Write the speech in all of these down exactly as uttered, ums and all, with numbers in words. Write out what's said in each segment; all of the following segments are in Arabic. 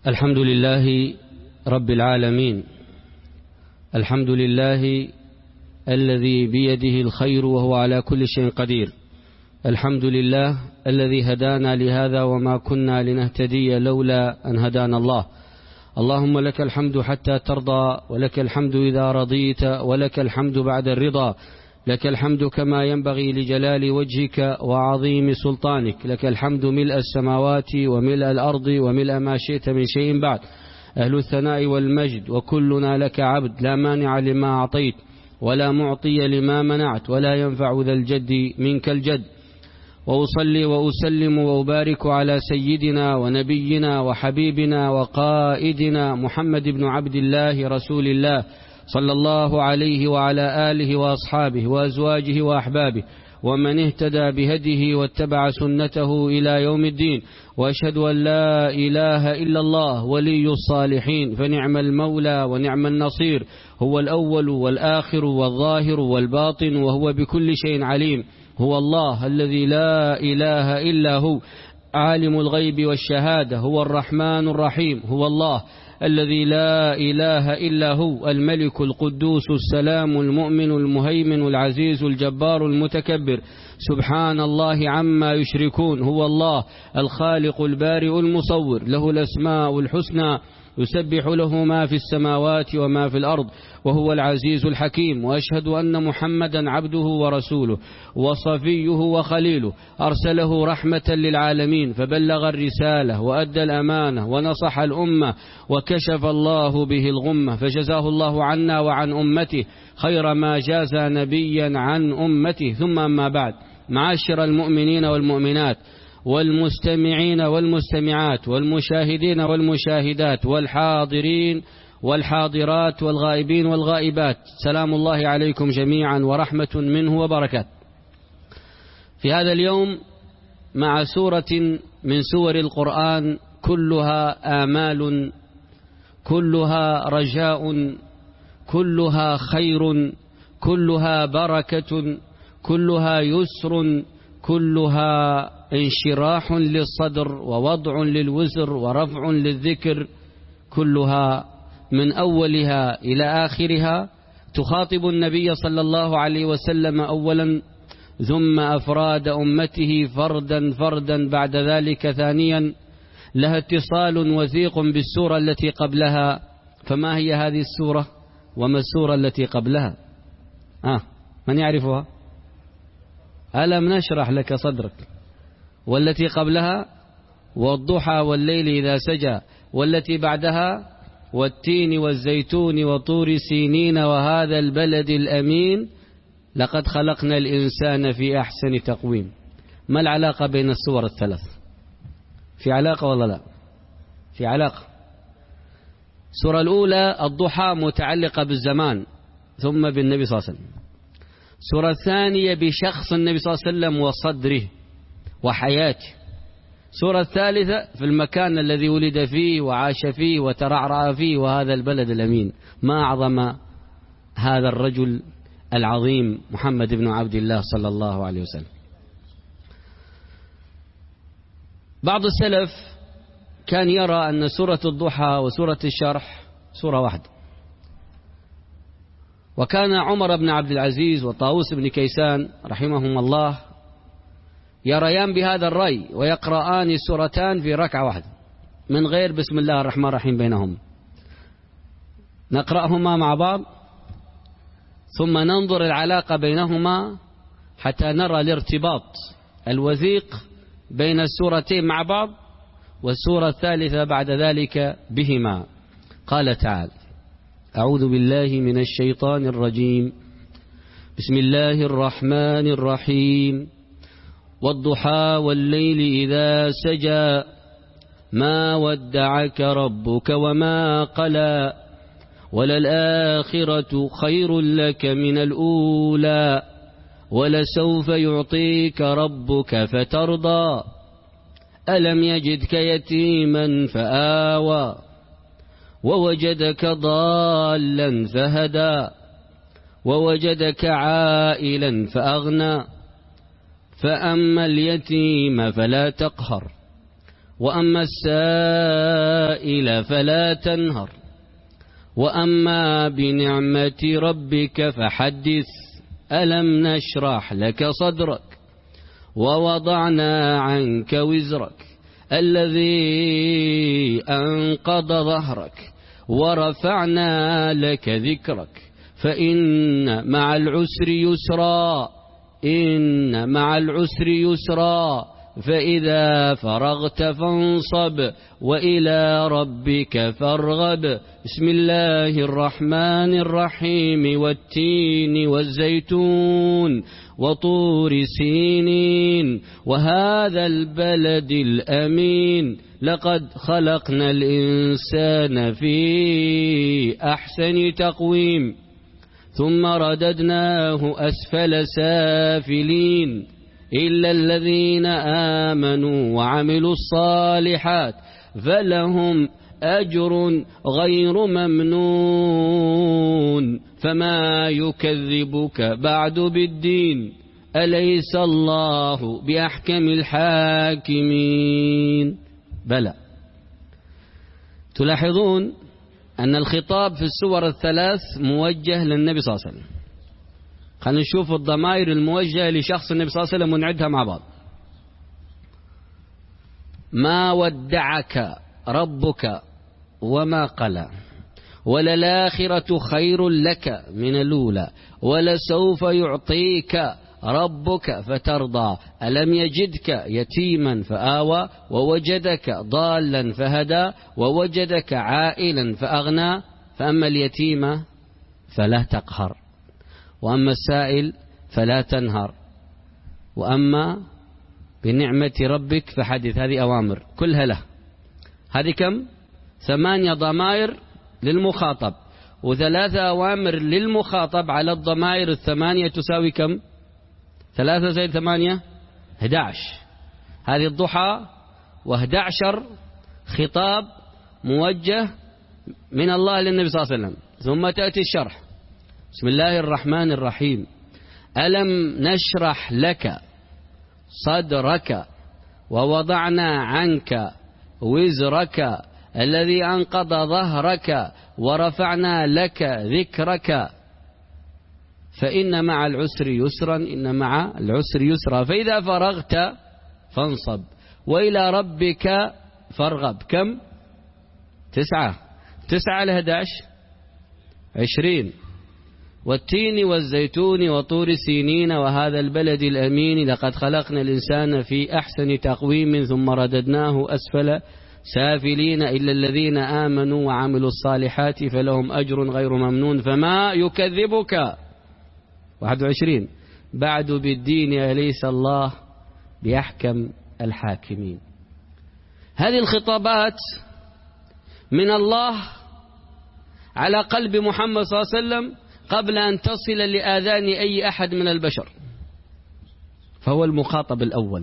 الحمد لله رب العالمين، الحمد لله الذي بيده الخير وهو على كل شيء قدير، الحمد لله الذي هدانا لهذا وما كنا لنهتدي لولا أن هدانا الله. اللهم لك الحمد حتى ترضى، ولك الحمد إذا رضيت، ولك الحمد بعد الرضا، لك الحمد كما ينبغي لجلال وجهك وعظيم سلطانك، لك الحمد ملء السماوات وملء الأرض وملء ما شئت من شيء بعد، أهل الثناء والمجد، وكلنا لك عبد، لا مانع لما أعطيت ولا معطي لما منعت ولا ينفع ذا الجد منك الجد. وأصلي وأسلم وأبارك على سيدنا ونبينا وحبيبنا وقائدنا محمد بن عبد الله رسول الله صلى الله عليه وعلى آله وأصحابه وأزواجه وأحبابه ومن اهتدى بهديه واتبع سنته إلى يوم الدين. وأشهد أن لا إله إلا الله ولي الصالحين، فنعم المولى ونعم النصير، هو الأول والآخر والظاهر والباطن، وهو بكل شيء عليم. هو الله الذي لا إله إلا هو، عالم الغيب والشهادة، هو الرحمن الرحيم. هو الله الذي لا إله إلا هو، الملك القدوس السلام المؤمن المهيمن العزيز الجبار المتكبر، سبحان الله عما يشركون. هو الله الخالق البارئ المصور، له الأسماء الحسنى، يسبح له ما في السماوات وما في الأرض، وهو العزيز الحكيم. وأشهد أن محمدا عبده ورسوله وصفيه وخليله، أرسله رحمة للعالمين، فبلغ الرسالة وأدى الأمانة ونصح الأمة وكشف الله به الغمة، فجزاه الله عنا وعن أمته خير ما جاز نبيا عن أمته. ثم أما بعد، معاشر المؤمنين والمؤمنات والمستمعين والمستمعات والمشاهدين والمشاهدات والحاضرين والحاضرات والغائبين والغائبات، سلام الله عليكم جميعا ورحمة منه وبركاته. في هذا اليوم مع سورة من سور القرآن كلها آمال، كلها رجاء، كلها خير، كلها بركة، كلها يسر، كلها انشراح للصدر ووضع للوزر ورفع للذكر، كلها من أولها إلى آخرها تخاطب النبي صلى الله عليه وسلم أولا، ثم أفراد أمته فردا فردا بعد ذلك ثانيا، لها اتصال وثيق بالسورة التي قبلها. فما هي هذه السورة وما السورة التي قبلها؟ آه من يعرفها؟ ألم نشرح لك صدرك. والتي قبلها والضحى والليل إذا سجى، والتي بعدها والتين والزيتون وطور سينين وهذا البلد الأمين لقد خلقنا الإنسان في أحسن تقويم. ما العلاقة بين السور الثلاث؟ في علاقة ولا لا؟ في علاقة. السورة الأولى الضحى متعلقة بالزمان ثم بالنبي صلى الله عليه وسلم. السورة الثانية بشخص النبي صلى الله عليه وسلم وصدره وحياته. السورة الثالثة في المكان الذي ولد فيه وعاش فيه وترعرع فيه وهذا البلد الأمين. ما أعظم هذا الرجل العظيم محمد بن عبد الله صلى الله عليه وسلم. بعض السلف كان يرى أن سورة الضحى وسورة الشرح سورة واحدة، وكان عمر بن عبد العزيز وطاووس بن كيسان رحمهم الله يريان بهذا الرأي ويقرآن السورتان في ركعة واحدة من غير بسم الله الرحمن الرحيم بينهم. نقرأهما مع بعض ثم ننظر العلاقة بينهما حتى نرى الارتباط الوثيق بين السورتين مع بعض والسورة الثالثة بعد ذلك بهما. قال تعالى: أعوذ بالله من الشيطان الرجيم، بسم الله الرحمن الرحيم، والضحى والليل إذا سجى، ما ودعك ربك وما قلى، وللآخرة خير لك من الأولى، ولسوف يعطيك ربك فترضى، ألم يجدك يتيما فآوى، ووجدك ضالا فهدى، ووجدك عائلا فأغنى، فأما اليتيم فلا تقهر، وأما السائل فلا تنهر وأما بنعمة ربك فحدث ألم نشرح لك صدرك ووضعنا عنك وزرك الذي أنقض ظهرك ورفعنا لك ذكرك فإن مع العسر يسرا إن مع العسر يسرا فإذا فرغت فانصب وإلى ربك فارغب. بسم الله الرحمن الرحيم والتين والزيتون وطور سينين وهذا البلد الأمين لقد خلقنا الإنسان في أحسن تقويم ثم رددناه أسفل سافلين إلا الذين آمنوا وعملوا الصالحات فلهم أجر غير ممنون فما يكذبك بعد بالدين أليس الله بأحكم الحاكمين. بلى. تلاحظون أن الخطاب في السور الثلاث موجه للنبي صلى الله عليه وسلم. خلينا نشوف الضمائر الموجهة لشخص النبي صلى الله عليه وسلم ونعدها مع بعض. ما ودعك ربك وما قلى وللآخرة خير لك من الأولى ولسوف يعطيك ربك فترضى ألم يجدك يتيما فآوى ووجدك ضالا فهدى ووجدك عائلا فأغنى فأما اليتيم فلا تقهر وأما السائل فلا تنهر وأما بنعمة ربك فحدث. هذه أوامر كلها له. هذه كم؟ ثمانية ضمائر للمخاطب وثلاثة أوامر للمخاطب على الضمائر الثمانية تساوي كم؟ ثلاثة زائد ثمانية أحد عشر. هذه الضحى وأحد عشر خطاب موجه من الله للنبي صلى الله عليه وسلم. ثم تأتي الشرح. بسم الله الرحمن الرحيم ألم نشرح لك صدرك ووضعنا عنك وزرك الذي أنقض ظهرك ورفعنا لك ذكرك فإن مع العسر يسرا إن مع العسر يسرا فإذا فرغت فانصب وإلى ربك فارغب. كم؟ تسعة تسعة لأحد عشر عشرين. والتين والزيتون وطور سينين وهذا البلد الأمين لقد خلقنا الإنسان في أحسن تقويم ثم رددناه أسفل سافلين إلا الذين آمنوا وعملوا الصالحات فلهم أجر غير ممنون فما يكذبك واحد وعشرين بعد بالدين أليس الله بأحكم الحاكمين. هذه الخطابات من الله على قلب محمد صلى الله عليه وسلم قبل أن تصل لآذان أي أحد من البشر، فهو المخاطب الأول،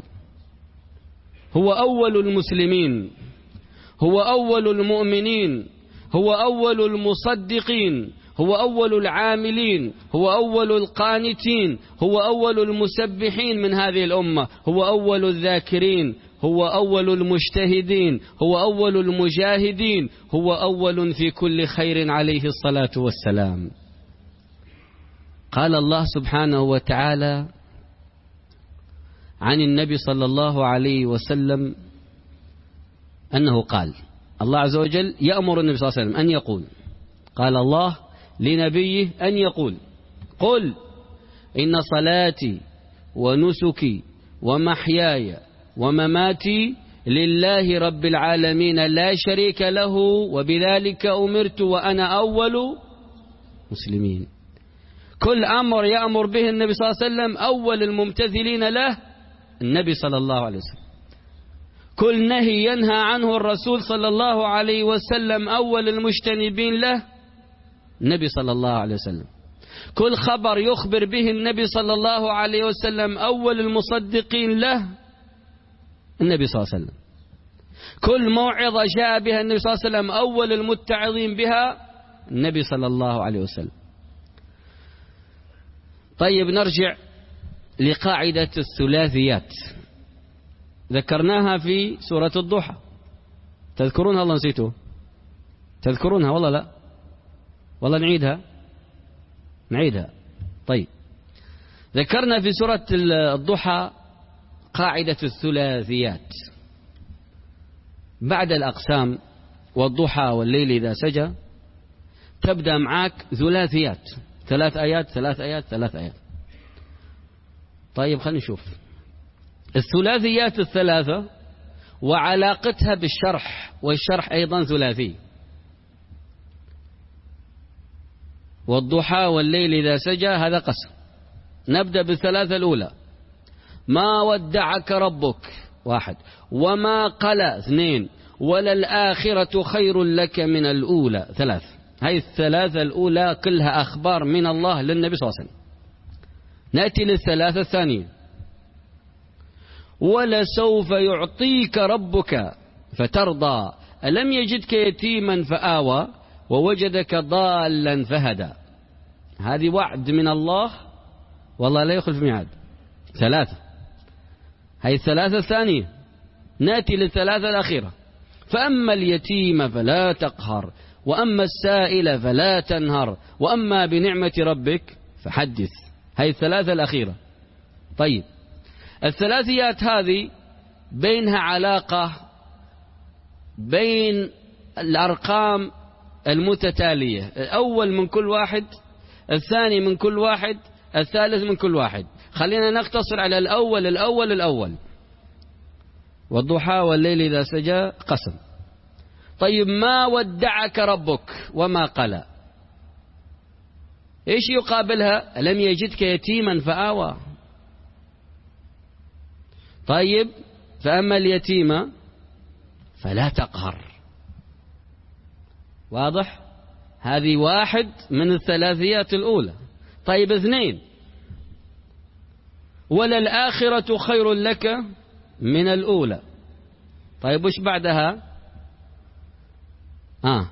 هو أول المسلمين، هو أول المؤمنين، هو أول المصدقين، هو أول العاملين، هو أول القانتين، هو أول المسبحين من هذه الأمة، هو أول الذاكرين، هو أول المجتهدين، هو أول المجاهدين، هو أول في كل خير عليه الصلاة والسلام. قال الله سبحانه وتعالى عن النبي صلى الله عليه وسلم أنه قال، الله عز وجل يأمر النبي صلى الله عليه وسلم أن يقول، قال الله لنبيه أن يقول: قل إن صلاتي ونسكي ومحياي ومماتي لله رب العالمين لا شريك له وبذلك أمرت وأنا أول مسلمين. كل أمر يأمر به النبي صلى الله عليه وسلم أول الممتثلين له النبي صلى الله عليه وسلم. كل نهي ينهى عنه الرسول صلى الله عليه وسلم أول المجتنبين له النبي صلى الله عليه وسلم. كل خبر يخبر به النبي صلى الله عليه وسلم أول المصدقين له النبي صلى الله عليه وسلم. كل موعظة جاء بها النبي صلى الله عليه وسلم أول المتعظين بها النبي صلى الله عليه وسلم. طيب نرجع لقاعدة الثلاثيات. ذكرناها في سورة الضحى، تذكرونها والله نسيتوا؟ تذكرونها والله؟ لا والله نعيدها نعيدها طيب. ذكرنا في سورة الضحى قاعدة الثلاثيات بعد الأقسام والضحى والليل إذا سجى، تبدأ معك ثلاثيات، ثلاث آيات ثلاث آيات ثلاث آيات. طيب خلينا نشوف الثلاثيات الثلاثة وعلاقتها بالشرح، والشرح أيضا ثلاثي. والضحى والليل إذا سجى هذا قسم. نبدأ بالثلاثة الأولى. ما ودعك ربك واحد، وما قلى اثنين، وللآخرة خير لك من الأولى ثلاث. هاي الثلاثة الأولى كلها أخبار من الله للنبي صلى الله عليه وسلم. نأتي للثلاثة الثانية. ولسوف يعطيك ربك فترضى ألم يجدك يتيما فآوى ووجدك ضالا فهدى. هذه وعد من الله والله لا يخلف ميعاد. ثلاثة. هاي الثلاثة الثانية. نأتي للثلاثة الأخيرة. فأما اليتيم فلا تقهر، وأما السائل فلا تنهر، وأما بنعمة ربك فحدث. هاي الثلاثة الأخيرة. طيب الثلاثيات هذه بينها علاقة بين الأرقام المتتالية، الأول من كل واحد، الثاني من كل واحد، الثالث من كل واحد. خلينا نقتصر على الأول الأول الأول. والضحى والليل إذا سجى قسم. طيب ما ودعك ربك وما قلى، إيش يقابلها؟ ألم يجدك يتيما فآوى. طيب فأما اليتيم فلا تقهر. واضح؟ هذه واحد من الثلاثيات الأولى. طيب اثنين. وللآخرة خير لك من الأولى. طيب وش بعدها؟ آه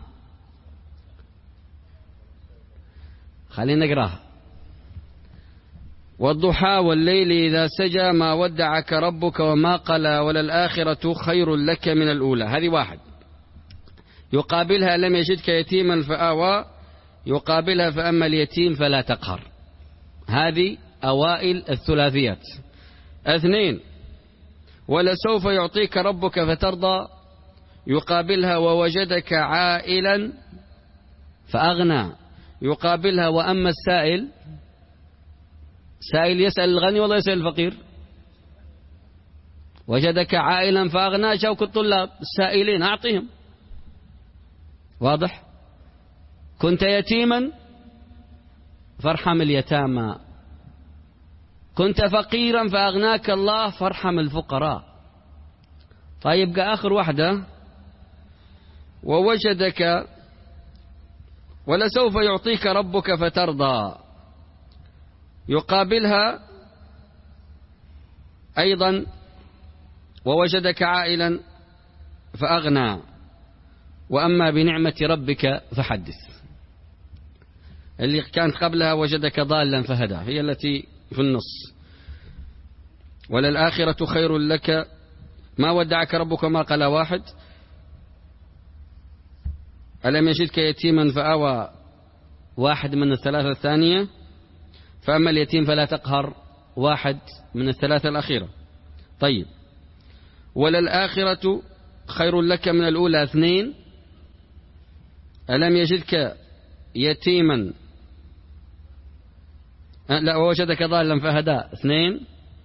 خلينا نقراها. والضحى والليل إذا سجى ما ودعك ربك وما قلى وللآخرة خير لك من الأولى. هذه واحد. يقابلها لم يجدك يتيما فآوى، يقابلها فأما اليتيم فلا تقهر. هذه أوائل الثلاثيات. اثنين. ولسوف يعطيك ربك فترضى، يقابلها ووجدك عائلا فأغنى، يقابلها وأما السائل. سائل يسأل الغني والله يسأل الفقير. وجدك عائلا فأغنى، شوك الطلاب السائلين أعطيهم. واضح؟ كنت يتيما فارحم اليتامى، كنت فقيرا فأغناك الله فارحم الفقراء. طيب آخر واحدة. ووجدك ولسوف يعطيك ربك فترضى، يقابلها أيضا ووجدك عائلا فأغنى، وأما بنعمة ربك فحدث. اللي كانت قبلها وجدك ضالا فهدى، هي التي في النص. وللآخرة خير لك ما ودعك ربك ما قلى واحد. ألم يجدك يتيما فآوى واحد من الثلاثة الثانية. فأما اليتيم فلا تقهر واحد من الثلاثة الأخيرة. طيب وللآخرة خير لك من الأولى اثنين. ألم يجدك يتيما لا ووجدك ضالا فهدى اثنين.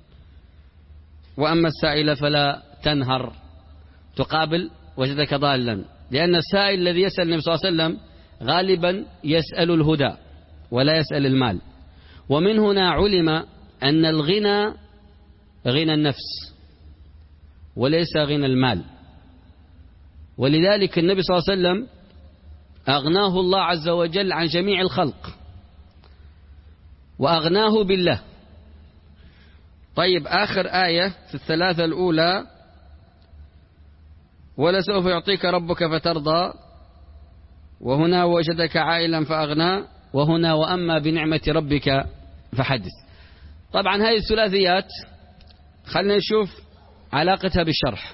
وأما السائل فلا تنهر، تقابل وجدك ضالا، لأن السائل الذي يسأل النبي صلى الله عليه وسلم غالبا يسأل الهدى ولا يسأل المال. ومن هنا علم أن الغنى غنى النفس وليس غنى المال. ولذلك النبي صلى الله عليه وسلم أغناه الله عز وجل عن جميع الخلق وأغناه بالله. طيب آخر آية في الثلاثة الأولى. ولسوف يعطيك ربك فترضى، وهنا وجدك عائلا فأغنى، وهنا وأما بنعمة ربك فحدث. طبعا هذه الثلاثيات خلنا نشوف علاقتها بالشرح.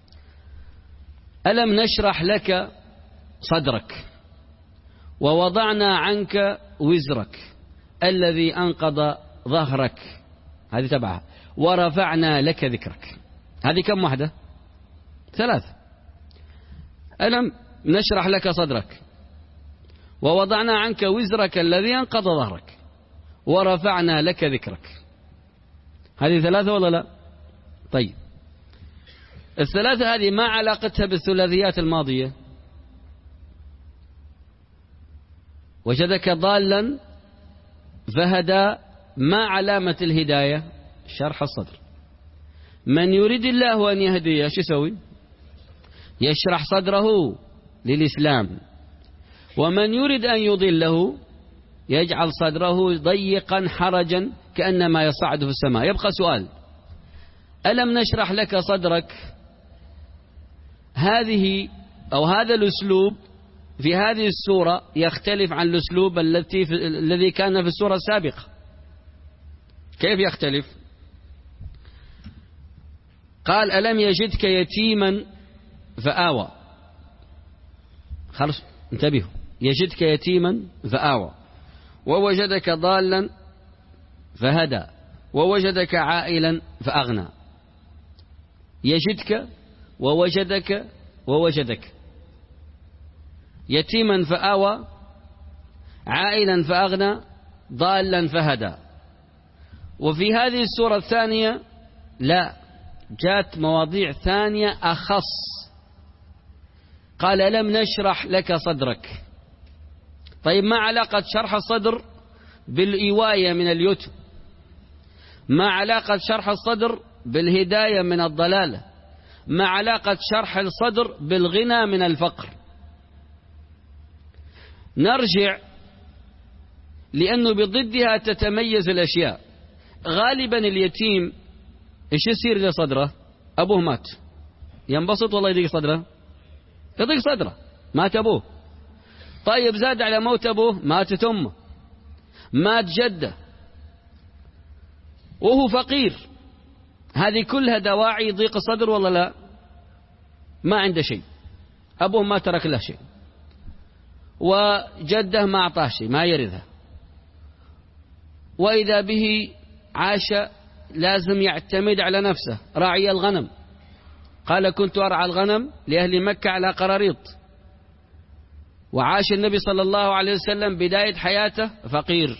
ألم نشرح لك صدرك ووضعنا عنك وزرك الذي أنقض ظهرك، هذه تبعها، ورفعنا لك ذكرك. هذه كم واحدة؟ ثلاثة. ألم نشرح لك صدرك ووضعنا عنك وزرك الذي أنقض ظهرك ورفعنا لك ذكرك. هذه ثلاثة ولا لا؟ طيب، الثلاثة هذه ما علاقتها بالثلاثيات الماضية؟ وجدك ضالا فهدى، ما علامة الهداية؟ شرح الصدر. من يريد الله أن يهديه شو يسوي؟ يشرح صدره للإسلام. ومن يريد أن يضله يجعل صدره ضيقا حرجا كأنما يصعد في السماء. يبقى سؤال: ألم نشرح لك صدرك؟ هذه أو هذا الأسلوب في هذه السورة يختلف عن الأسلوب التي في الذي كان في السورة السابقة. كيف يختلف؟ قال: ألم يجدك يتيما فآوى. خلاص انتبهوا، يجدك يتيما فآوى، ووجدك ضالا فهدى، ووجدك عائلا فأغنى. يجدك ووجدك ووجدك، يتيما فآوى، عائلا فأغنى، ضالا فهدى. وفي هذه السورة الثانية لا، جاءت مواضيع ثانية أخص. قال: ألم نشرح لك صدرك. طيب، ما علاقة شرح الصدر بالإواية من اليتم؟ ما علاقة شرح الصدر بالهداية من الضلالة؟ ما علاقة شرح الصدر بالغنى من الفقر؟ نرجع، لأنه بضدها تتميز الأشياء. غالبا اليتيم إيش يصير لصدره؟ أبوه مات، ينبسط والله يضيق صدره، يضيق صدره، مات أبوه. طيب، زاد على موت أبوه ماتت أمه، مات جده، وهو فقير. هذه كلها دواعي يضيق الصدر ولا لا؟ ما عنده شيء، أبوه ما ترك له شيء، وجده ما أعطاه شيء، ما يرثه، وإذا به عاش لازم يعتمد على نفسه، راعي الغنم. قال: كنت أرعى الغنم لأهل مكة على قراريط. وعاش النبي صلى الله عليه وسلم بداية حياته فقير.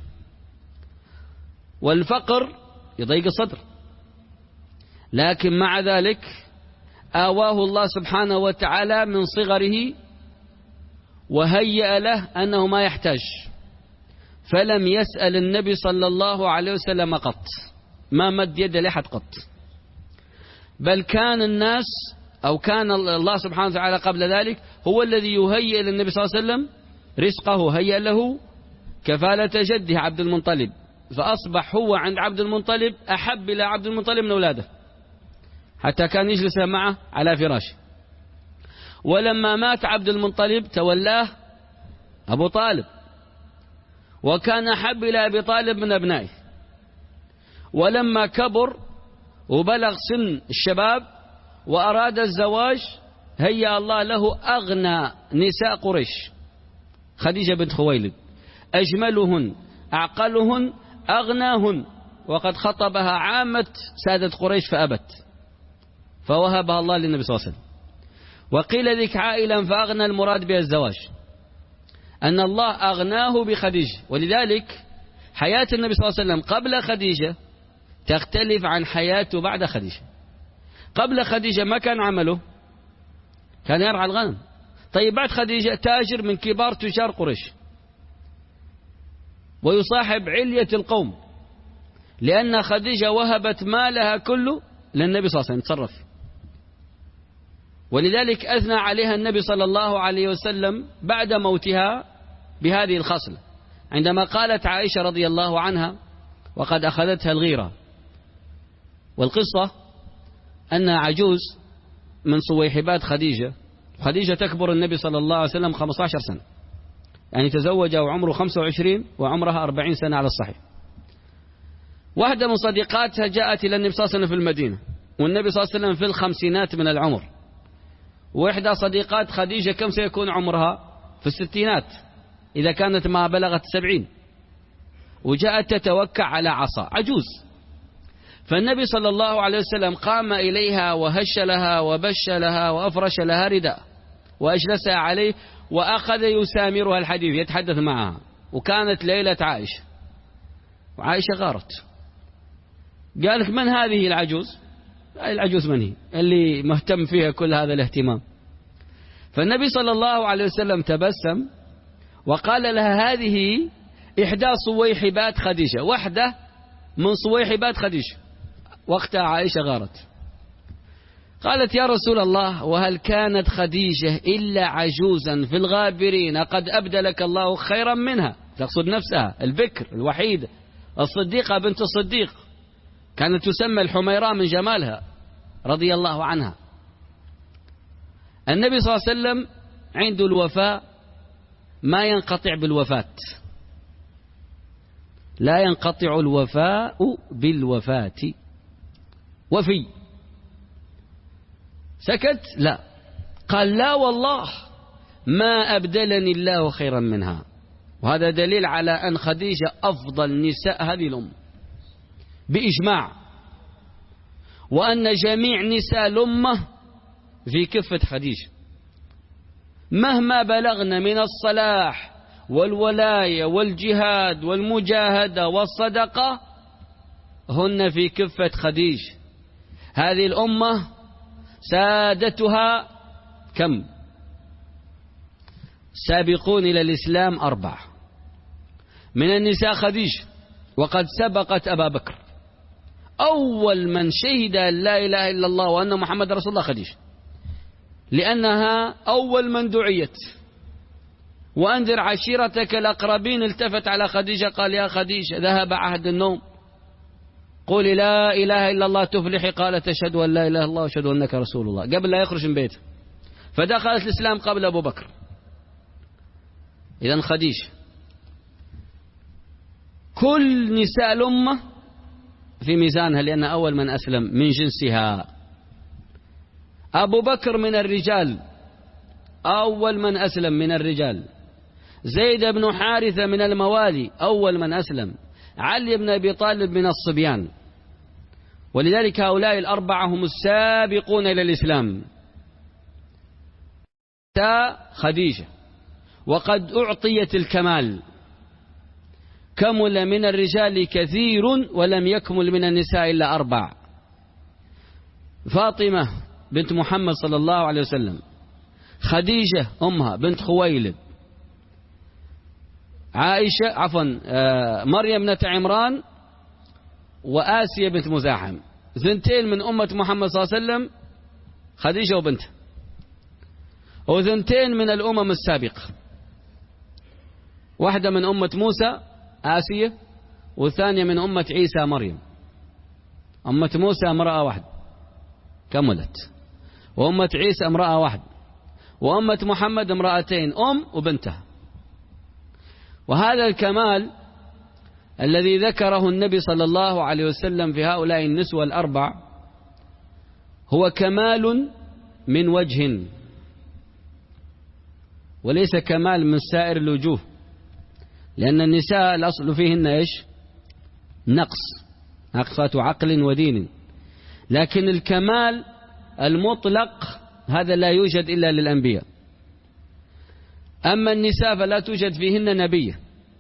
والفقر يضيق الصدر، لكن مع ذلك آواه الله سبحانه وتعالى من صغره وهيأ له أنه ما يحتاج، فلم يسأل النبي صلى الله عليه وسلم قط، ما مد يد لأحد قط، بل كان الناس أو كان الله سبحانه وتعالى قبل ذلك هو الذي يهيئ للنبي صلى الله عليه وسلم رزقه. هيأ له كفالة جده عبد المطلب، فأصبح هو عند عبد المطلب أحب إلى عبد المطلب من أولاده، حتى كان يجلس معه على فراشه. ولما مات عبد المطلب تولاه أبو طالب، وكان أحب إلى أبي طالب من أبنائه. ولما كبر وبلغ سن الشباب وأراد الزواج هيأ الله له أغنى نساء قريش، خديجة بنت خويلد، أجملهن أعقلهن أغناهن، وقد خطبها عامة سادة قريش فأبت، فوهبها الله للنبي صلى الله عليه وسلم. وقيل ذك عائلا فأغنى، المراد بها الزواج، أن الله أغناه بخديجة. ولذلك حياة النبي صلى الله عليه وسلم قبل خديجة تختلف عن حياته بعد خديجة. قبل خديجة ما كان عمله، كان يرعى الغنم. طيب، بعد خديجة تاجر من كبار تجار قريش، ويصاحب علية القوم، لأن خديجة وهبت مالها كله للنبي صلى الله عليه وسلم تصرف. ولذلك أثنى عليها النبي صلى الله عليه وسلم بعد موتها بهذه الخصلة، عندما قالت عائشة رضي الله عنها وقد أخذتها الغيرة. والقصة أن عجوز من صويحبات خديجة، خديجة تكبر النبي صلى الله عليه وسلم خمسة عشر سنة، يعني تزوج وعمره خمسة وعشرين وعمرها أربعين سنة على الصحيح. واحدة من صديقاتها جاءت إلى النبي صلى الله عليه وسلم في المدينة والنبي صلى الله عليه وسلم في الخمسينات من العمر، وإحدى صديقات خديجة كم سيكون عمرها؟ في الستينات إذا كانت ما بلغت سبعين، وجاءت تتوكع على عصا، عجوز. فالنبي صلى الله عليه وسلم قام إليها وهش لها وبش لها وأفرش لها رداء وأجلسها عليه وأخذ يسامرها الحديث، يتحدث معها. وكانت ليلة عائشة، وعائشة غارت، قالت من هذه العجوز؟ العجوز من هي اللي مهتم فيها كل هذا الاهتمام؟ فالنبي صلى الله عليه وسلم تبسم وقال لها هذه إحدى صويحبات خديجة، واحدة من صويحبات خديجة. وقتها عائشة غارت، قالت يا رسول الله وهل كانت خديجة إلا عجوزا في الغابرين قد أبدلك الله خيرا منها؟ تقصد نفسها البكر الوحيدة الصديقة بنت الصديق، كانت تسمى الحميراء من جمالها رضي الله عنها. النبي صلى الله عليه وسلم عنده الوفاء ما ينقطع بالوفاة، لا ينقطع الوفاء بالوفاة. وفي سكت؟ لا، قال لا والله ما أبدلني الله خيرا منها. وهذا دليل على أن خديجة أفضل نساء هذه الأمة بإجماع، وأن جميع نساء الأمة في كفة خديجة مهما بلغنا من الصلاح والولاية والجهاد والمجاهدة والصدقة، هن في كفة خديجة. هذه الأمة سادتها كم؟ سابقون إلى الإسلام أربعة، من النساء خديجة، وقد سبقت أبا بكر. أول من شهد لا إله إلا الله وأن محمد رسول الله خديجة، لأنها أول من دعيت. وأنذر عشيرتك الأقربين، التفت على خديجة قال يا خديجة ذهب عهد النوم، قولي لا إله إلا الله تفلحي، قالت أشهد أن لا إله إلا الله وأشهد أنك رسول الله، قبل لا يخرج من بيته. فدخلت الإسلام قبل أبو بكر. إذن خديجة كل نساء الأمة في ميزانها، لأن أول من أسلم من جنسها. أبو بكر من الرجال، أول من أسلم من الرجال. زيد بن حارثة من الموالي، أول من أسلم. علي بن أبي طالب من الصبيان. ولذلك هؤلاء الأربعة هم السابقون إلى الإسلام. خديجة وقد أعطيت الكمال، كمل من الرجال كثير ولم يكمل من النساء إلا أربع. فاطمة بنت محمد صلى الله عليه وسلم، خديجة أمها بنت خويلد، عائشة عفوا مريم بنت عمران، وآسيا بنت مزاحم، ثنتين من أمة محمد صلى الله عليه وسلم، خديجة وبنتها، وثنتين من الأمم السابقة، واحدة من أمة موسى آسيا، والثانية من أمة عيسى مريم. أمة موسى امرأة واحدة كملت، وأمة عيسى امرأة واحدة، وأمة محمد امرأتين، أم وبنتها. وهذا الكمال الذي ذكره النبي صلى الله عليه وسلم في هؤلاء النسوة الأربع هو كمال من وجه، وليس كمال من سائر الوجوه، لأن النساء الأصل فيهن إيش؟ نقص، نقصة عقل ودين. لكن الكمال المطلق هذا لا يوجد إلا للأنبياء. أما النساء فلا توجد فيهن نبية.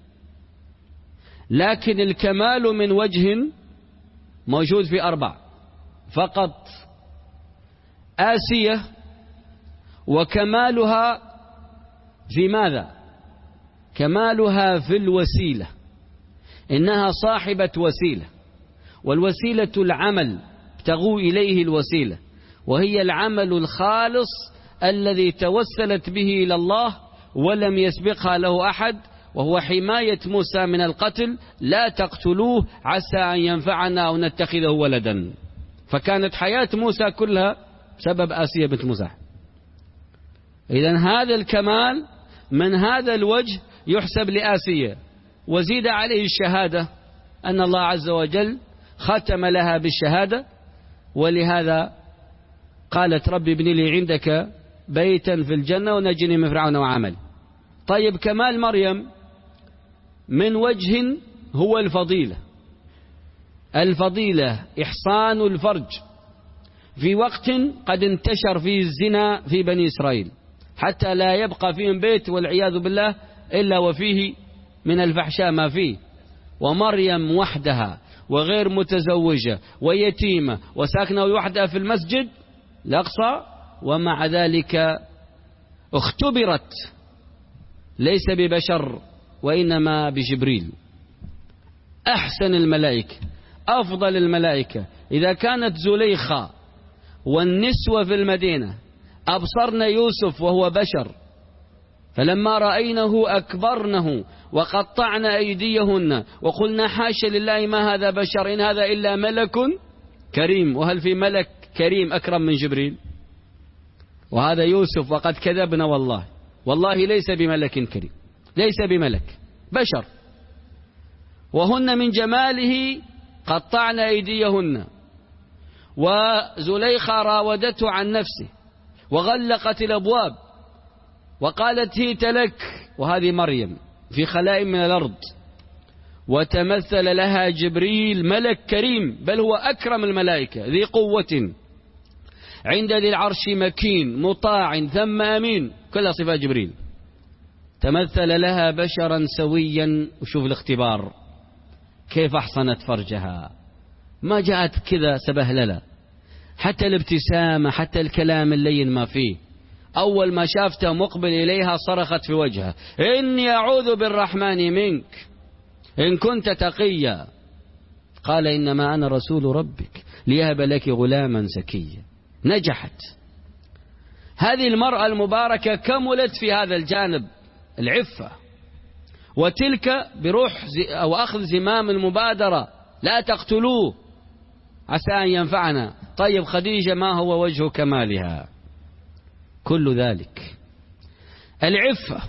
لكن الكمال من وجه موجود في أربع فقط. آسية وكمالها في ماذا؟ كمالها في الوسيلة، إنها صاحبة وسيلة، والوسيلة العمل ابتغوا إليه الوسيلة، وهي العمل الخالص الذي توسلت به إلى الله ولم يسبقها له أحد، وهو حماية موسى من القتل. لا تقتلوه عسى أن ينفعنا أو نتخذه ولدا. فكانت حياة موسى كلها سبب آسيا بنت مزاحم. إذن هذا الكمال من هذا الوجه يحسب لآسيا، وزيد عليه الشهادة أن الله عز وجل ختم لها بالشهادة ولهذا قالت ربي ابن لي عندك بيتا في الجنة ونجني من فرعون وعمل. طيب كمال مريم من وجه هو الفضيلة. الفضيلة إحصان الفرج في وقت قد انتشر فيه الزنا في بني إسرائيل حتى لا يبقى فيهم بيت والعياذ بالله إلا وفيه من الفحشاء ما فيه. ومريم وحدها وغير متزوجة ويتيمة وساكنة وحدها في المسجد الأقصى، ومع ذلك اختبرت ليس ببشر وإنما بجبريل، أحسن الملائكة أفضل الملائكة. إذا كانت زليخة والنسوة في المدينة أبصرن يوسف وهو بشر فلما رأينه أكبرنه وقطعن أيديهن وقلنا حاشا لله ما هذا بشر إن هذا إلا ملك كريم. وهل في ملك كريم أكرم من جبريل؟ وهذا يوسف وقد كذبنا والله والله ليس بملك كريم، ليس بملك، بشر. وهن من جماله قطعن أيديهن. وزليخة راودته عن نفسه وغلقت الأبواب وقالت هيت لك، وهذه مريم في خلاء من الأرض، وتمثل لها جبريل ملك كريم بل هو أكرم الملائكة ذي قوة عند ذي العرش مكين مطاع ثم أمين، كلها صفات جبريل. تمثل لها بشرا سويا. وشوف الاختبار كيف أحصنت فرجها، ما جاءت كذا سبهللة، حتى الابتسامة حتى الكلام اللين ما فيه. أول ما شافته مقبل إليها صرخت في وجهه إني أعوذ بالرحمن منك إن كنت تقيا. قال إنما أنا رسول ربك ليهب لك غلاما زكيا. نجحت هذه المرأة المباركة، كملت في هذا الجانب العفة، وتلك بروح أو أخذ زمام المبادرة لا تقتلوه عسى أن ينفعنا. طيب خديجة ما هو وجه كمالها؟ كل ذلك العفة.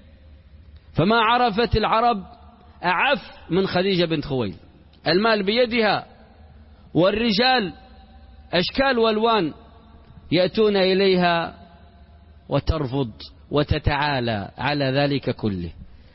فما عرفت العرب أعف من خديجة بنت خويلد. المال بيدها والرجال أشكال والوان يأتون إليها وترفض وتتعالى على ذلك كله.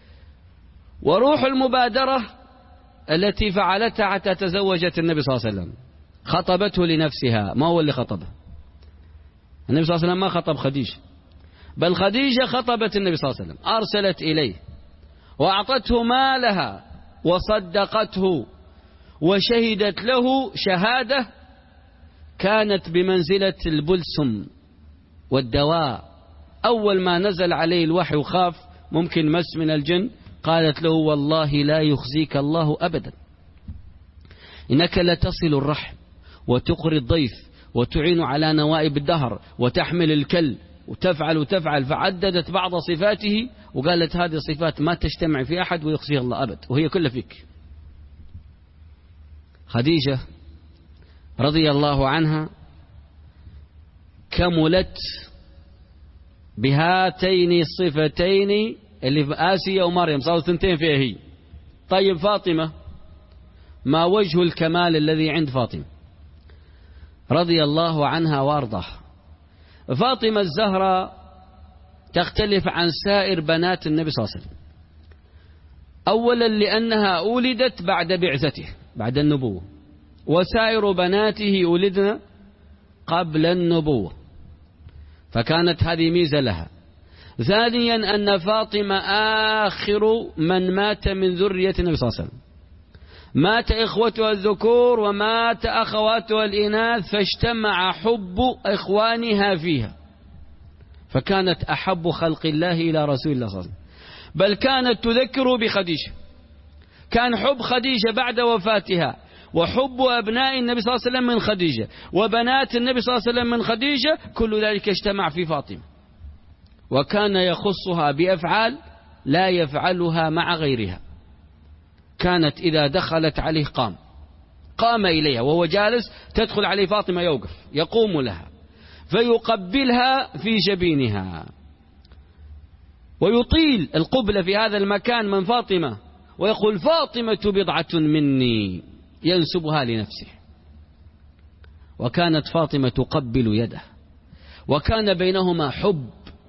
وروح المبادرة التي فعلتها حتى تزوجت النبي صلى الله عليه وسلم، خطبته لنفسها، ما هو اللي خطبه. النبي صلى الله عليه وسلم ما خطب خديجة، بل خديجة خطبت النبي صلى الله عليه وسلم، أرسلت إليه وأعطته مالها وصدقته وشهدت له شهادة كانت بمنزلة البلسم والدواء. أول ما نزل عليه الوحي وخاف ممكن مس من الجن، قالت له والله لا يخزيك الله أبدا، إنك لتصل الرحم وتقري الضيف وتعين على نوائب الدهر وتحمل الكل وتفعل وتفعل. فعددت بعض صفاته وقالت هذه صفات ما تجتمع في أحد ويخزيها الله أبد، وهي كلها فيك. خديجة رضي الله عنها كملت بهاتين الصفتين اللي في آسيا ومريم، صاروا ثنتين فيها هي. طيب فاطمة ما وجه الكمال الذي عند فاطمة رضي الله عنها وارضاها؟ فاطمة الزهراء تختلف عن سائر بنات النبي صلى الله عليه وسلم. أولا لأنها ولدت بعد بعثته بعد النبوة، وسائر بناته ولدن قبل النبوة، فكانت هذه ميزة لها. ثانيا أن فاطمة آخر من مات من ذرية النبي صلى الله عليه وسلم، مات إخوتها الذكور ومات أخواتها الإناث، فاجتمع حب إخوانها فيها، فكانت أحب خلق الله إلى رسول الله صلى الله عليه وسلم. بل كانت تذكر بخديجة، كان حب خديجة بعد وفاتها وحب أبناء النبي صلى الله عليه وسلم من خديجة وبنات النبي صلى الله عليه وسلم من خديجة، كل ذلك اجتمع في فاطمة. وكان يخصها بأفعال لا يفعلها مع غيرها. كانت إذا دخلت عليه قام قام إليها وهو جالس، تدخل عليه فاطمة يوقف يقوم لها فيقبلها في جبينها، ويطيل القبلة في هذا المكان من فاطمة ويقول فاطمة بضعة مني، ينسبها لنفسه. وكانت فاطمة تقبل يده، وكان بينهما حب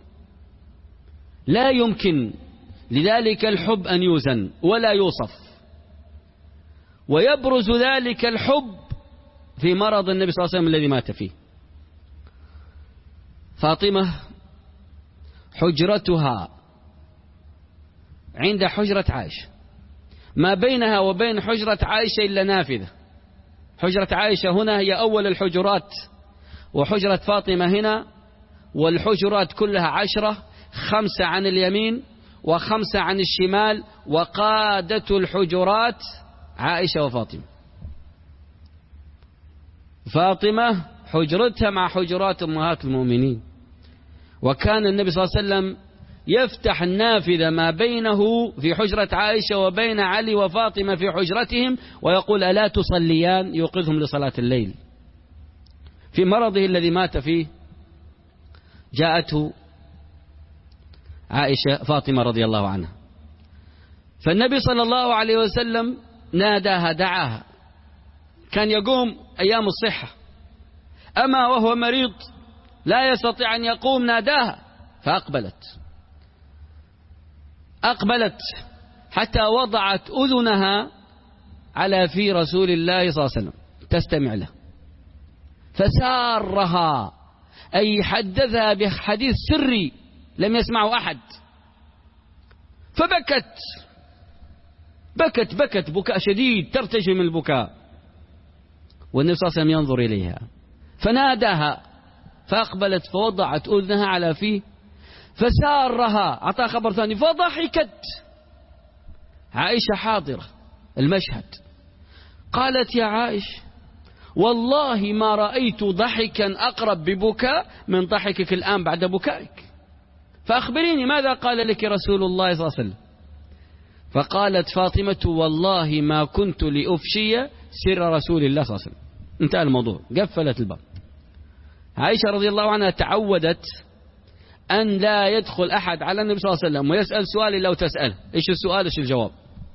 لا يمكن لذلك الحب أن يوزن ولا يوصف. ويبرز ذلك الحب في مرض النبي صلى الله عليه وسلم الذي مات فيه. فاطمة حجرتها عند حجرة عائشة، ما بينها وبين حجرة عائشة إلا نافذة. حجرة عائشة هنا هي أول الحجرات، وحجرة فاطمة هنا، والحجرات كلها عشرة، خمسة عن اليمين وخمسة عن الشمال، وقادة الحجرات عائشة وفاطمة. فاطمة حجرتها مع حجرات أمهات المؤمنين. وكان النبي صلى الله عليه وسلم يفتح النافذة ما بينه في حجرة عائشة وبين علي وفاطمة في حجرتهم، ويقول: ألا تصليان؟ يوقظهم لصلاة الليل. في مرضه الذي مات فيه جاءته عائشة فاطمة رضي الله عنها، فالنبي صلى الله عليه وسلم ناداها، دعاها. كان يقوم أيام الصحة، أما وهو مريض لا يستطيع أن يقوم، ناداها فأقبلت. أقبلت حتى وضعت أذنها على في رسول الله صلى الله عليه وسلم تستمع له، فسارها، أي حدثها بحديث سري لم يسمعه أحد، فبكت بكت بكت بكاء شديد ترتجي من البكاء، والنبي صلى الله عليه وسلم ينظر إليها، فناداها فأقبلت فوضعت أذنها على فيه، فسارها، أعطاها خبر ثاني، فضحكت. عائشة حاضرة المشهد، قالت: يا عائش، والله ما رأيت ضحكا أقرب ببكاء من ضحكك الآن بعد بكائك، فأخبريني ماذا قال لك رسول الله صلى الله عليه وسلم؟ فقالت فاطمة: والله ما كنت لأفشي سر رسول الله صلى الله عليه وسلم. انتهى الموضوع، قفلت الباب. عائشة رضي الله عنها تعودت أن لا يدخل أحد على النبي صلى الله عليه وسلم ويسأل سؤال إلا وتسأل إيش السؤال إيش الجواب،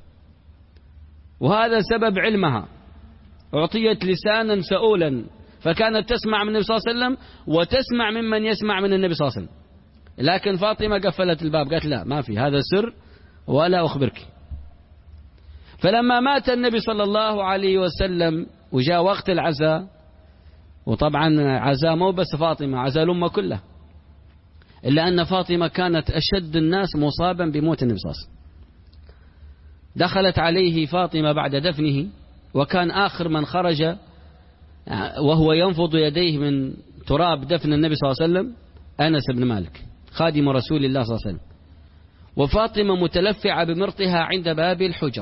وهذا سبب علمها. أعطيت لسانا سؤولا، فكانت تسمع من النبي صلى الله عليه وسلم وتسمع ممن يسمع من النبي صلى الله عليه وسلم. لكن فاطمة قفلت الباب، قالت: لا، ما في، هذا سر ولا أخبرك. فلما مات النبي صلى الله عليه وسلم وجاء وقت العزاء، وطبعا عزاء مو بس فاطمة، عزاء الأمة كلها، إلا أن فاطمة كانت أشد الناس مصابا بموت النبي صلى الله عليه وسلم. دخلت عليه فاطمة بعد دفنه، وكان آخر من خرج وهو ينفض يديه من تراب دفن النبي صلى الله عليه وسلم أنس بن مالك خادم رسول الله صلى الله عليه وسلم، وفاطمة متلفعة بمرطها عند باب الحجرة،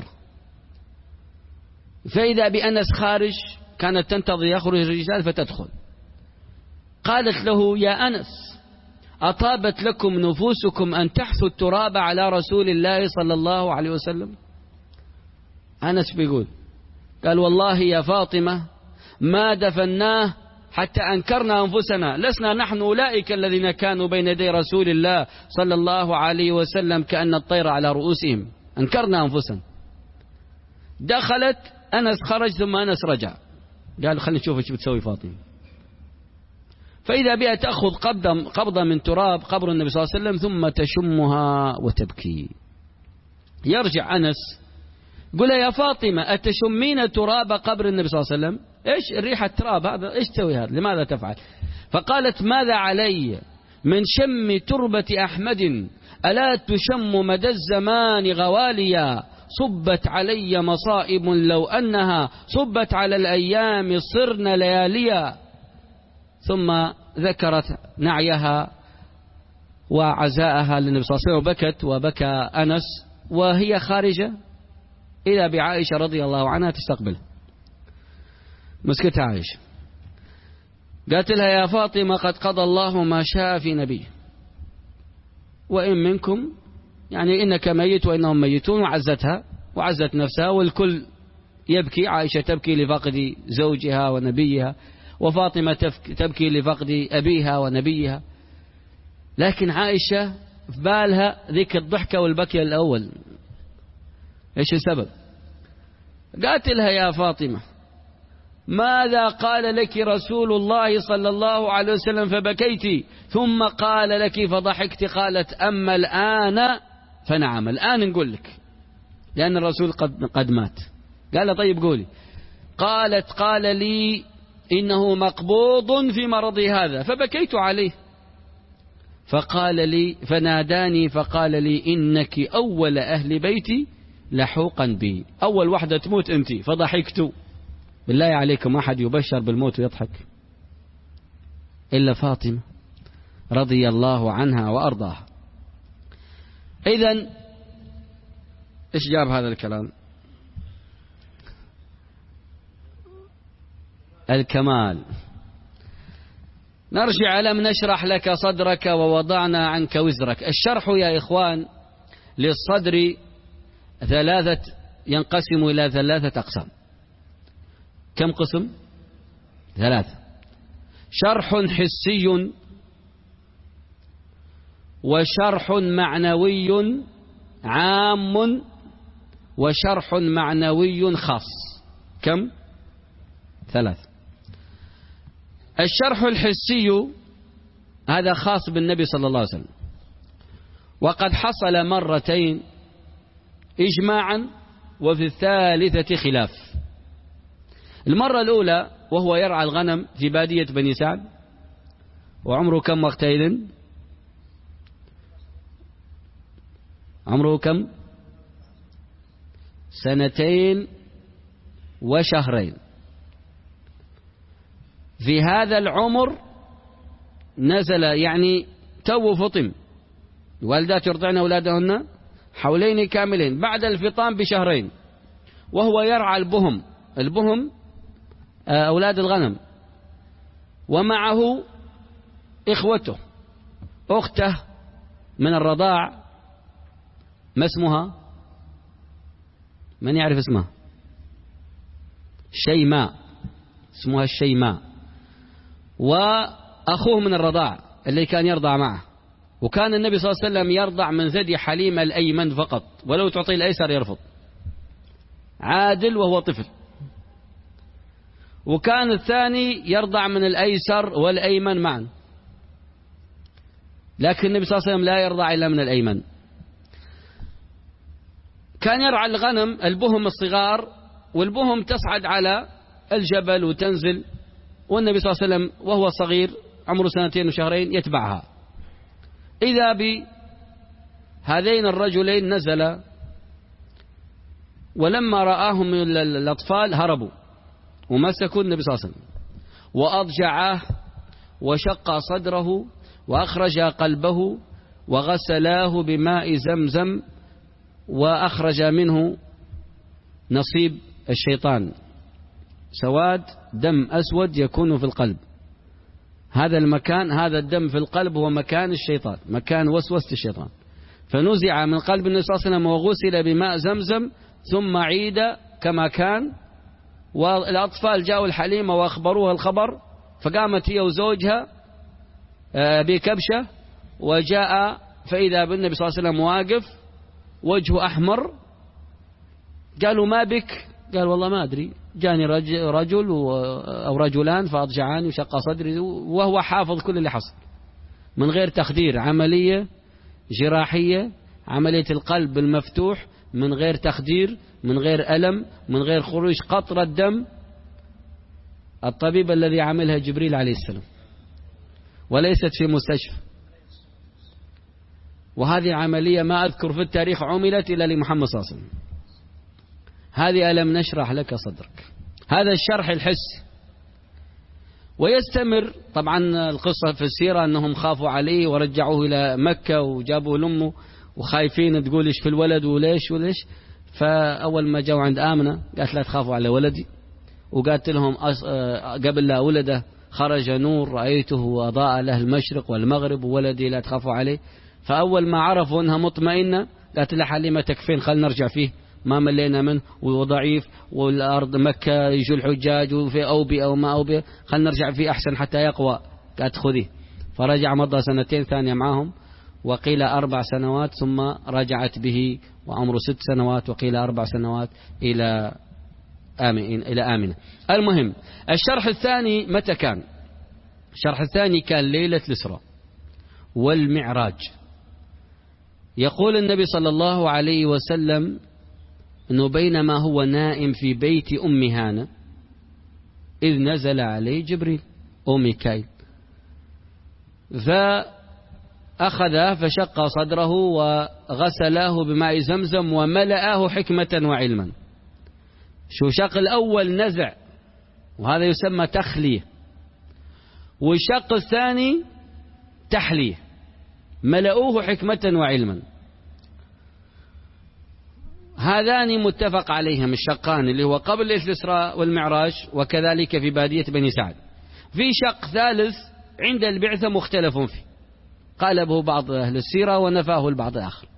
فإذا بأنس خارج، كانت تنتظر يخرج الرجال فتدخل. قالت له: يا أنس، أطابت لكم نفوسكم أن تحثوا التراب على رسول الله صلى الله عليه وسلم؟ أنس بيقول، قال: والله يا فاطمة ما دفناه حتى أنكرنا أنفسنا، لسنا نحن أولئك الذين كانوا بين يدي رسول الله صلى الله عليه وسلم كأن الطير على رؤوسهم، أنكرنا أنفسنا. دخلت، أنس خرج، ثم أنس رجع، قال: خلينا نشوف ايش بتسوي فاطمة. فإذا بها تأخذ قبضة قبضة من تراب قبر النبي صلى الله عليه وسلم ثم تشمها وتبكي. يرجع أنس قل: يا فاطمة أتشمين تراب قبر النبي صلى الله عليه وسلم؟ إيش الريحة التراب هذا؟ إيش تسوي هذا؟ لماذا تفعل؟ فقالت: ماذا علي من شم تربة أحمد، ألا تشم مدى الزمان غواليا، صبت علي مصائب لو أنها صبت على الأيام صرن لياليا. ثم ذكرت نعيها وعزاءها للنبي صلى الله عليه وسلم، وبكت، وبكى أنس، وهي خارجة إذا بعائشة رضي الله عنها تستقبل. مسكتها عائشة، قالت لها: يا فاطمة قد قضى الله ما شاء في نبيه، وإن منكم يعني إنك ميت وإنهم ميتون. وعزتها وعزت نفسها، والكل يبكي. عائشة تبكي لفقد زوجها ونبيها، وفاطمة تبكي لفقد أبيها ونبيها. لكن عائشة في بالها ذيك الضحكة والبكي الأول. إيش السبب؟ قالت لها: يا فاطمة ماذا قال لك رسول الله صلى الله عليه وسلم فبكيت ثم قال لك فضحكت؟ قالت أما الآن فنعم، الآن نقول لك لأن الرسول قد, قد مات. قال طيب قولي. قالت قال لي إنه مقبوض في مرضي هذا فبكيت عليه، فقال لي فناداني فقال لي إنك أول أهل بيتي لحوقا بي، أول واحدة تموت أنت. فضحكت. بالله عليكم أحد يبشر بالموت ويضحك إلا فاطمة رضي الله عنها وأرضاها. إذن إيش جاب هذا الكلام؟ الكمال. نرجع لم نشرح لك صدرك ووضعنا عنك وزرك. الشرح يا إخوان للصدر ثلاثة، ينقسم إلى ثلاثة أقسام. كم قسم؟ ثلاثة. شرح حسي، وشرح معنوي عام، وشرح معنوي خاص. كم؟ ثلاث. الشرح الحسي هذا خاص بالنبي صلى الله عليه وسلم، وقد حصل مرتين إجماعا وفي الثالثة خلاف. المرة الأولى وهو يرعى الغنم في بادية بني سعد، وعمره كم وقتئذ؟ عمره كم؟ سنتين وشهرين. في هذا العمر نزل، يعني تو فطم، والدات يرضعن أولادهن حولين كاملين بعد الفطام بشهرين، وهو يرعى البهم. البهم أولاد الغنم، ومعه إخوته، أخته من الرضاع، ما اسمها؟ من يعرف اسمها؟ شيماء، اسمها الشيماء. وأخوه من الرضاع اللي كان يرضع معه. وكان النبي صلى الله عليه وسلم يرضع من ثدي حليم الأيمن فقط، ولو تعطي الأيسر يرفض، عادل وهو طفل. وكان الثاني يرضع من الأيسر والأيمن معا، لكن النبي صلى الله عليه وسلم لا يرضع إلا من الأيمن. كان يرعى الغنم البهم الصغار، والبهم تصعد على الجبل وتنزل، والنبي صلى الله عليه وسلم وهو صغير عمره سنتين وشهرين يتبعها. إذا بهذين الرجلين نزل، ولما رآهم الأطفال هربوا ومسكوا النبي صلى الله عليه وسلم وأضجعاه وشق صدره وأخرج قلبه وغسلاه بماء زمزم، وأخرج منه نصيب الشيطان، سواد دم أسود يكون في القلب. هذا المكان، هذا الدم في القلب هو مكان الشيطان، مكان وسوسة الشيطان. فنزع من قلب النبي صلى الله عليه وسلم وغسل بماء زمزم ثم عيد كما كان. والأطفال جاءوا الحليمة وأخبروها الخبر، فقامت هي وزوجها بكبشة، وجاء فإذا بالنبي صلى الله عليه وسلم واقف وجهه أحمر. قالوا ما بك؟ قال والله ما أدري، جاني رجل أو رجلان فأضجعاني وشق صدري، وهو حافظ كل اللي حصل من غير تخدير. عملية جراحية، عملية القلب المفتوح من غير تخدير، من غير ألم، من غير خروج قطرة دم. الطبيب الذي عملها جبريل عليه السلام، وليست في مستشفى. وهذه عملية ما أذكر في التاريخ عملت إلا لمحمد صلى الله عليه وسلم. هذه ألم نشرح لك صدرك. هذا الشرح الحسي. ويستمر طبعا القصة في السيرة أنهم خافوا عليه ورجعوه إلى مكة وجابوا لأمه، وخايفين تقول إيش في الولد وليش وليش. فأول ما جاءوا عند آمنة قالت لا تخافوا على ولدي، وقالت لهم قبل لا ولده خرج نور رأيته وأضاء له المشرق والمغرب، وولدي لا تخافوا عليه. فأول ما عرفوا أنها مطمئنة قالت لها حليمة تكفين، خل نرجع فيه، ما ملينا منه وضعيف، والأرض مكة يجوا الحجاج وفي أوبئة أو ما أوبئة، خل نرجع فيه أحسن حتى يقوى. قالت خذيه. فرجع مضى سنتين ثانية معهم، وقيل أربع سنوات، ثم رجعت به وعمره ست سنوات، وقيل أربع سنوات إلى آمين إلى آمنة. المهم الشرح الثاني متى كان؟ الشرح الثاني كان ليلة الإسراء والمعراج. يقول النبي صلى الله عليه وسلم أنه بينما هو نائم في بيت أم هانة إذ نزل عليه جبريل أو ميكائيل، فأخذه فشق صدره وغسله بماء زمزم وملأه حكمة وعلما. شو شق الأول نزع، وهذا يسمى تخلية، والشق الثاني تحلية، ملأوه حكمة وعلما. هذان متفق عليهم الشقان اللي هو قبل الإسراء والمعراج، وكذلك في بادية بني سعد. في شق ثالث عند البعثة مختلف فيه، قالبه بعض أهل السيرة ونفاه البعض الآخر.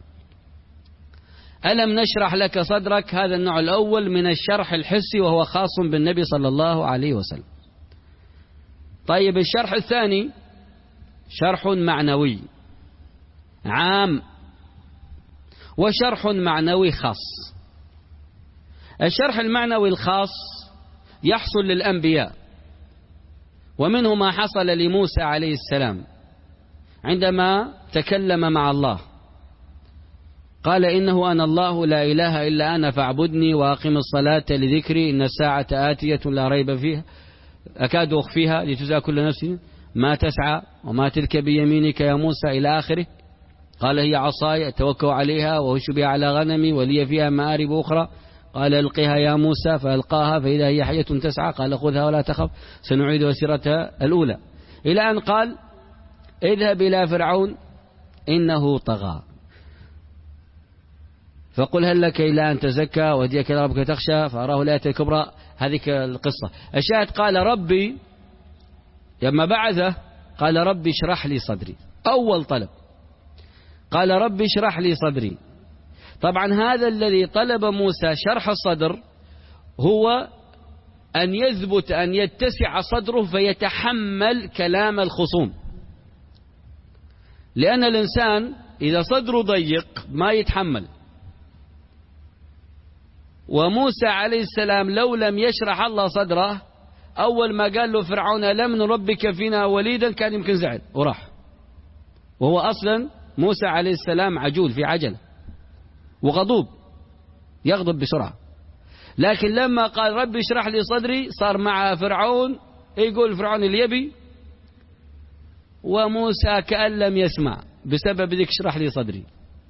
ألم نشرح لك صدرك، هذا النوع الأول من الشرح الحسي وهو خاص بالنبي صلى الله عليه وسلم. طيب الشرح الثاني شرح معنوي عام وشرح معنوي خاص. الشرح المعنوي الخاص يحصل للأنبياء، ومنه ما حصل لموسى عليه السلام عندما تكلم مع الله قال إنه أنا الله لا إله إلا أنا فاعبدني وأقم الصلاة لذكري إن الساعة آتية لا ريب فيها أكاد أخفيها لتجزى كل نفس ما تسعى وما تلك بيمينك يا موسى إلى آخره. قال هي عصاي أتوكل عليها وهش بها على غنمي ولي فيها مآرب أخرى. قال ألقها يا موسى فألقاها فإذا هي حية تسعى. قال خذها ولا تخف سنعيد سيرتها الأولى، إلى أن قال اذهب إلى فرعون إنه طغى فقل هل لك إلى أن تزكى وهديك إلى ربك تخشى فأراه الآية الكبرى. هذه القصة. الشاهد قال ربي لما بعثه قال ربي اشرح لي صدري، أول طلب قال ربي اشرح لي صدري. طبعا هذا الذي طلب موسى شرح الصدر هو أن يثبت أن يتسع صدره فيتحمل كلام الخصوم، لأن الإنسان إذا صدره ضيق ما يتحمل. وموسى عليه السلام لو لم يشرح الله صدره أول ما قال له فرعون لم نربك فينا وليدا كان يمكن زعل وراح، وهو أصلا موسى عليه السلام عجول في عجل وغضوب يغضب بسرعة. لكن لما قال ربي اشرح لي صدري صار مع فرعون يقول فرعون اللي يبي، وموسى كأن لم يسمع بسبب ذلك اشرح لي صدري.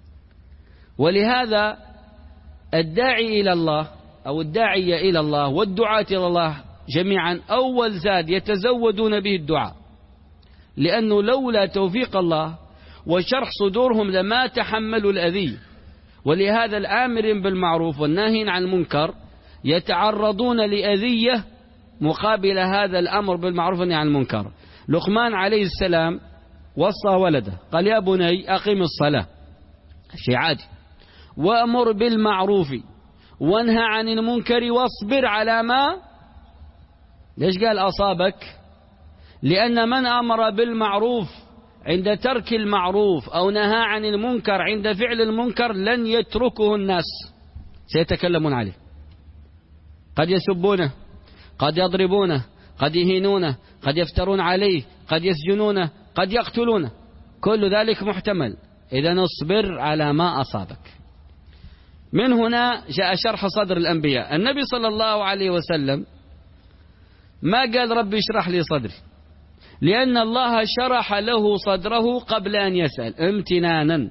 ولهذا الداعي إلى الله أو الداعية إلى الله والدعاة إلى الله جميعا أول زاد يتزودون به الدعاء، لأنه لولا توفيق الله وشرح صدورهم لما تحملوا الأذى. ولهذا الآمرين بالمعروف والناهين عن المنكر يتعرضون لأذية مقابل هذا الأمر بالمعروف والنهي عن المنكر. لقمان عليه السلام وصى ولده قال يا بني أقم الصلاة، شيء عادي، وأمر بالمعروف وانهى عن المنكر واصبر على ما. ليش قال أصابك؟ لأن من أمر بالمعروف عند ترك المعروف أو نهى عن المنكر عند فعل المنكر لن يتركه الناس، سيتكلمون عليه، قد يسبونه، قد يضربونه، قد يهينونه، قد يفترون عليه، قد يسجنونه، قد يقتلونه، كل ذلك محتمل. إذا نصبر على ما أصابك. من هنا جاء شرح صدر الأنبياء. النبي صلى الله عليه وسلم ما قال ربي اشرح لي صدري، لأن الله شرح له صدره قبل أن يسأل امتنانا.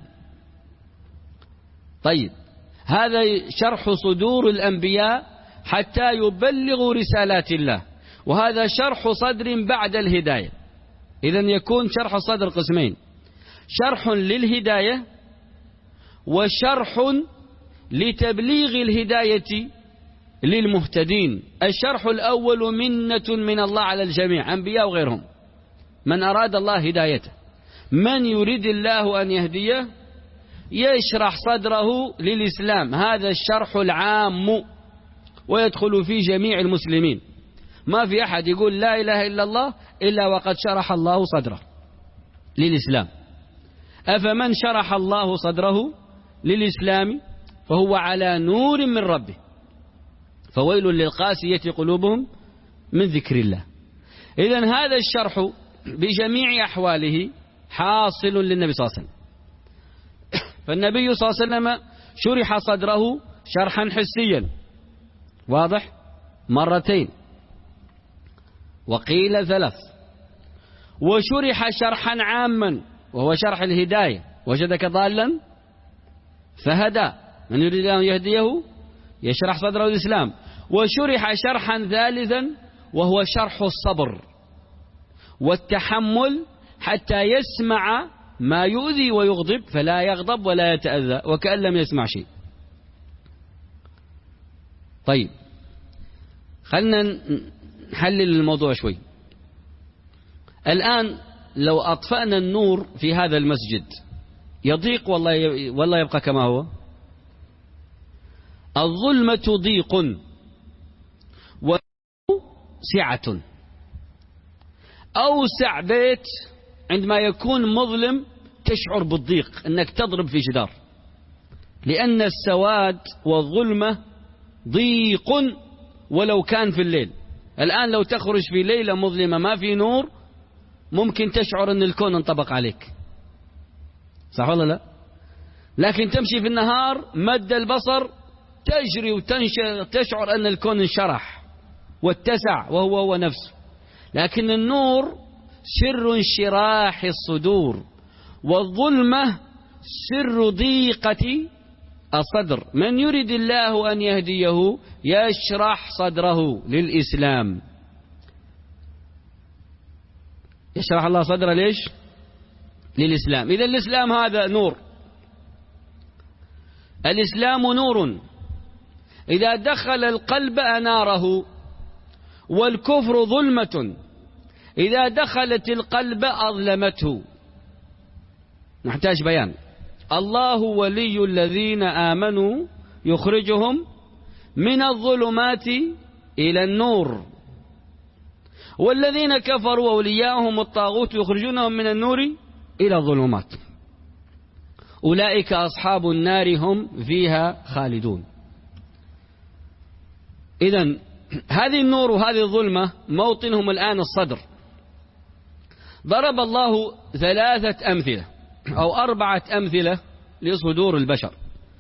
طيب هذا شرح صدور الأنبياء حتى يبلغوا رسالات الله، وهذا شرح صدر بعد الهداية. إذن يكون شرح صدر قسمين: شرح للهداية وشرح لتبليغ الهداية للمهتدين. الشرح الأول منة من الله على الجميع، أنبياء وغيرهم، من أراد الله هدايته. من يريد الله أن يهديه يشرح صدره للإسلام، هذا الشرح العام ويدخل في جميع المسلمين. ما في أحد يقول لا إله إلا الله إلا وقد شرح الله صدره للإسلام. أفمن شرح الله صدره للإسلام فهو على نور من ربه، فويل للقاسية قلوبهم من ذكر الله. إذن هذا الشرح بجميع أحواله حاصل للنبي صلى الله عليه وسلم. فالنبي صلى الله عليه وسلم شرح صدره شرحا حسيا واضح مرتين، وقيل ثلاث، وشرح شرحا عاما وهو شرح الهداية، وجدك ضالا فهدى من يريد أن يهديه يشرح صدره الإسلام. وشرح شرحا ثالثا وهو شرح الصبر والتحمل حتى يسمع ما يؤذي ويغضب فلا يغضب ولا يتأذى وكأن لم يسمع شيء. طيب خلنا نحلل الموضوع شوي. الآن لو أطفأنا النور في هذا المسجد يضيق والله والله يبقى كما هو. الظلمة ضيق وسعة. أوسع بيت عندما يكون مظلم تشعر بالضيق أنك تضرب في جدار، لأن السواد والظلمة ضيق ولو كان في الليل. الآن لو تخرج في ليلة مظلمة ما في نور ممكن تشعر أن الكون انطبق عليك، صح ولا لا؟ لكن تمشي في النهار مد البصر تجري وتشعر أن الكون انشرح واتسع وهو هو نفسه. لكن النور سر انشراح الصدور، والظلمة سر ضيقة الصدر. من يريد الله أن يهديه يشرح صدره للإسلام. يشرح الله صدره ليش؟ للإسلام. إذا الإسلام هذا نور، الإسلام نور إذا دخل القلب أناره، والكفر ظلمة إذا دخلت القلب أظلمته. نحتاج بيان. الله ولي الذين آمنوا يخرجهم من الظلمات إلى النور، والذين كفروا أولياءهم الطاغوت يخرجونهم من النور إلى الظلمات أولئك أصحاب النار هم فيها خالدون. إذن هذه النور وهذه الظلمة موطنهم الآن الصدر. ضرب الله ثلاثة أمثلة أو أربعة أمثلة لصدور البشر.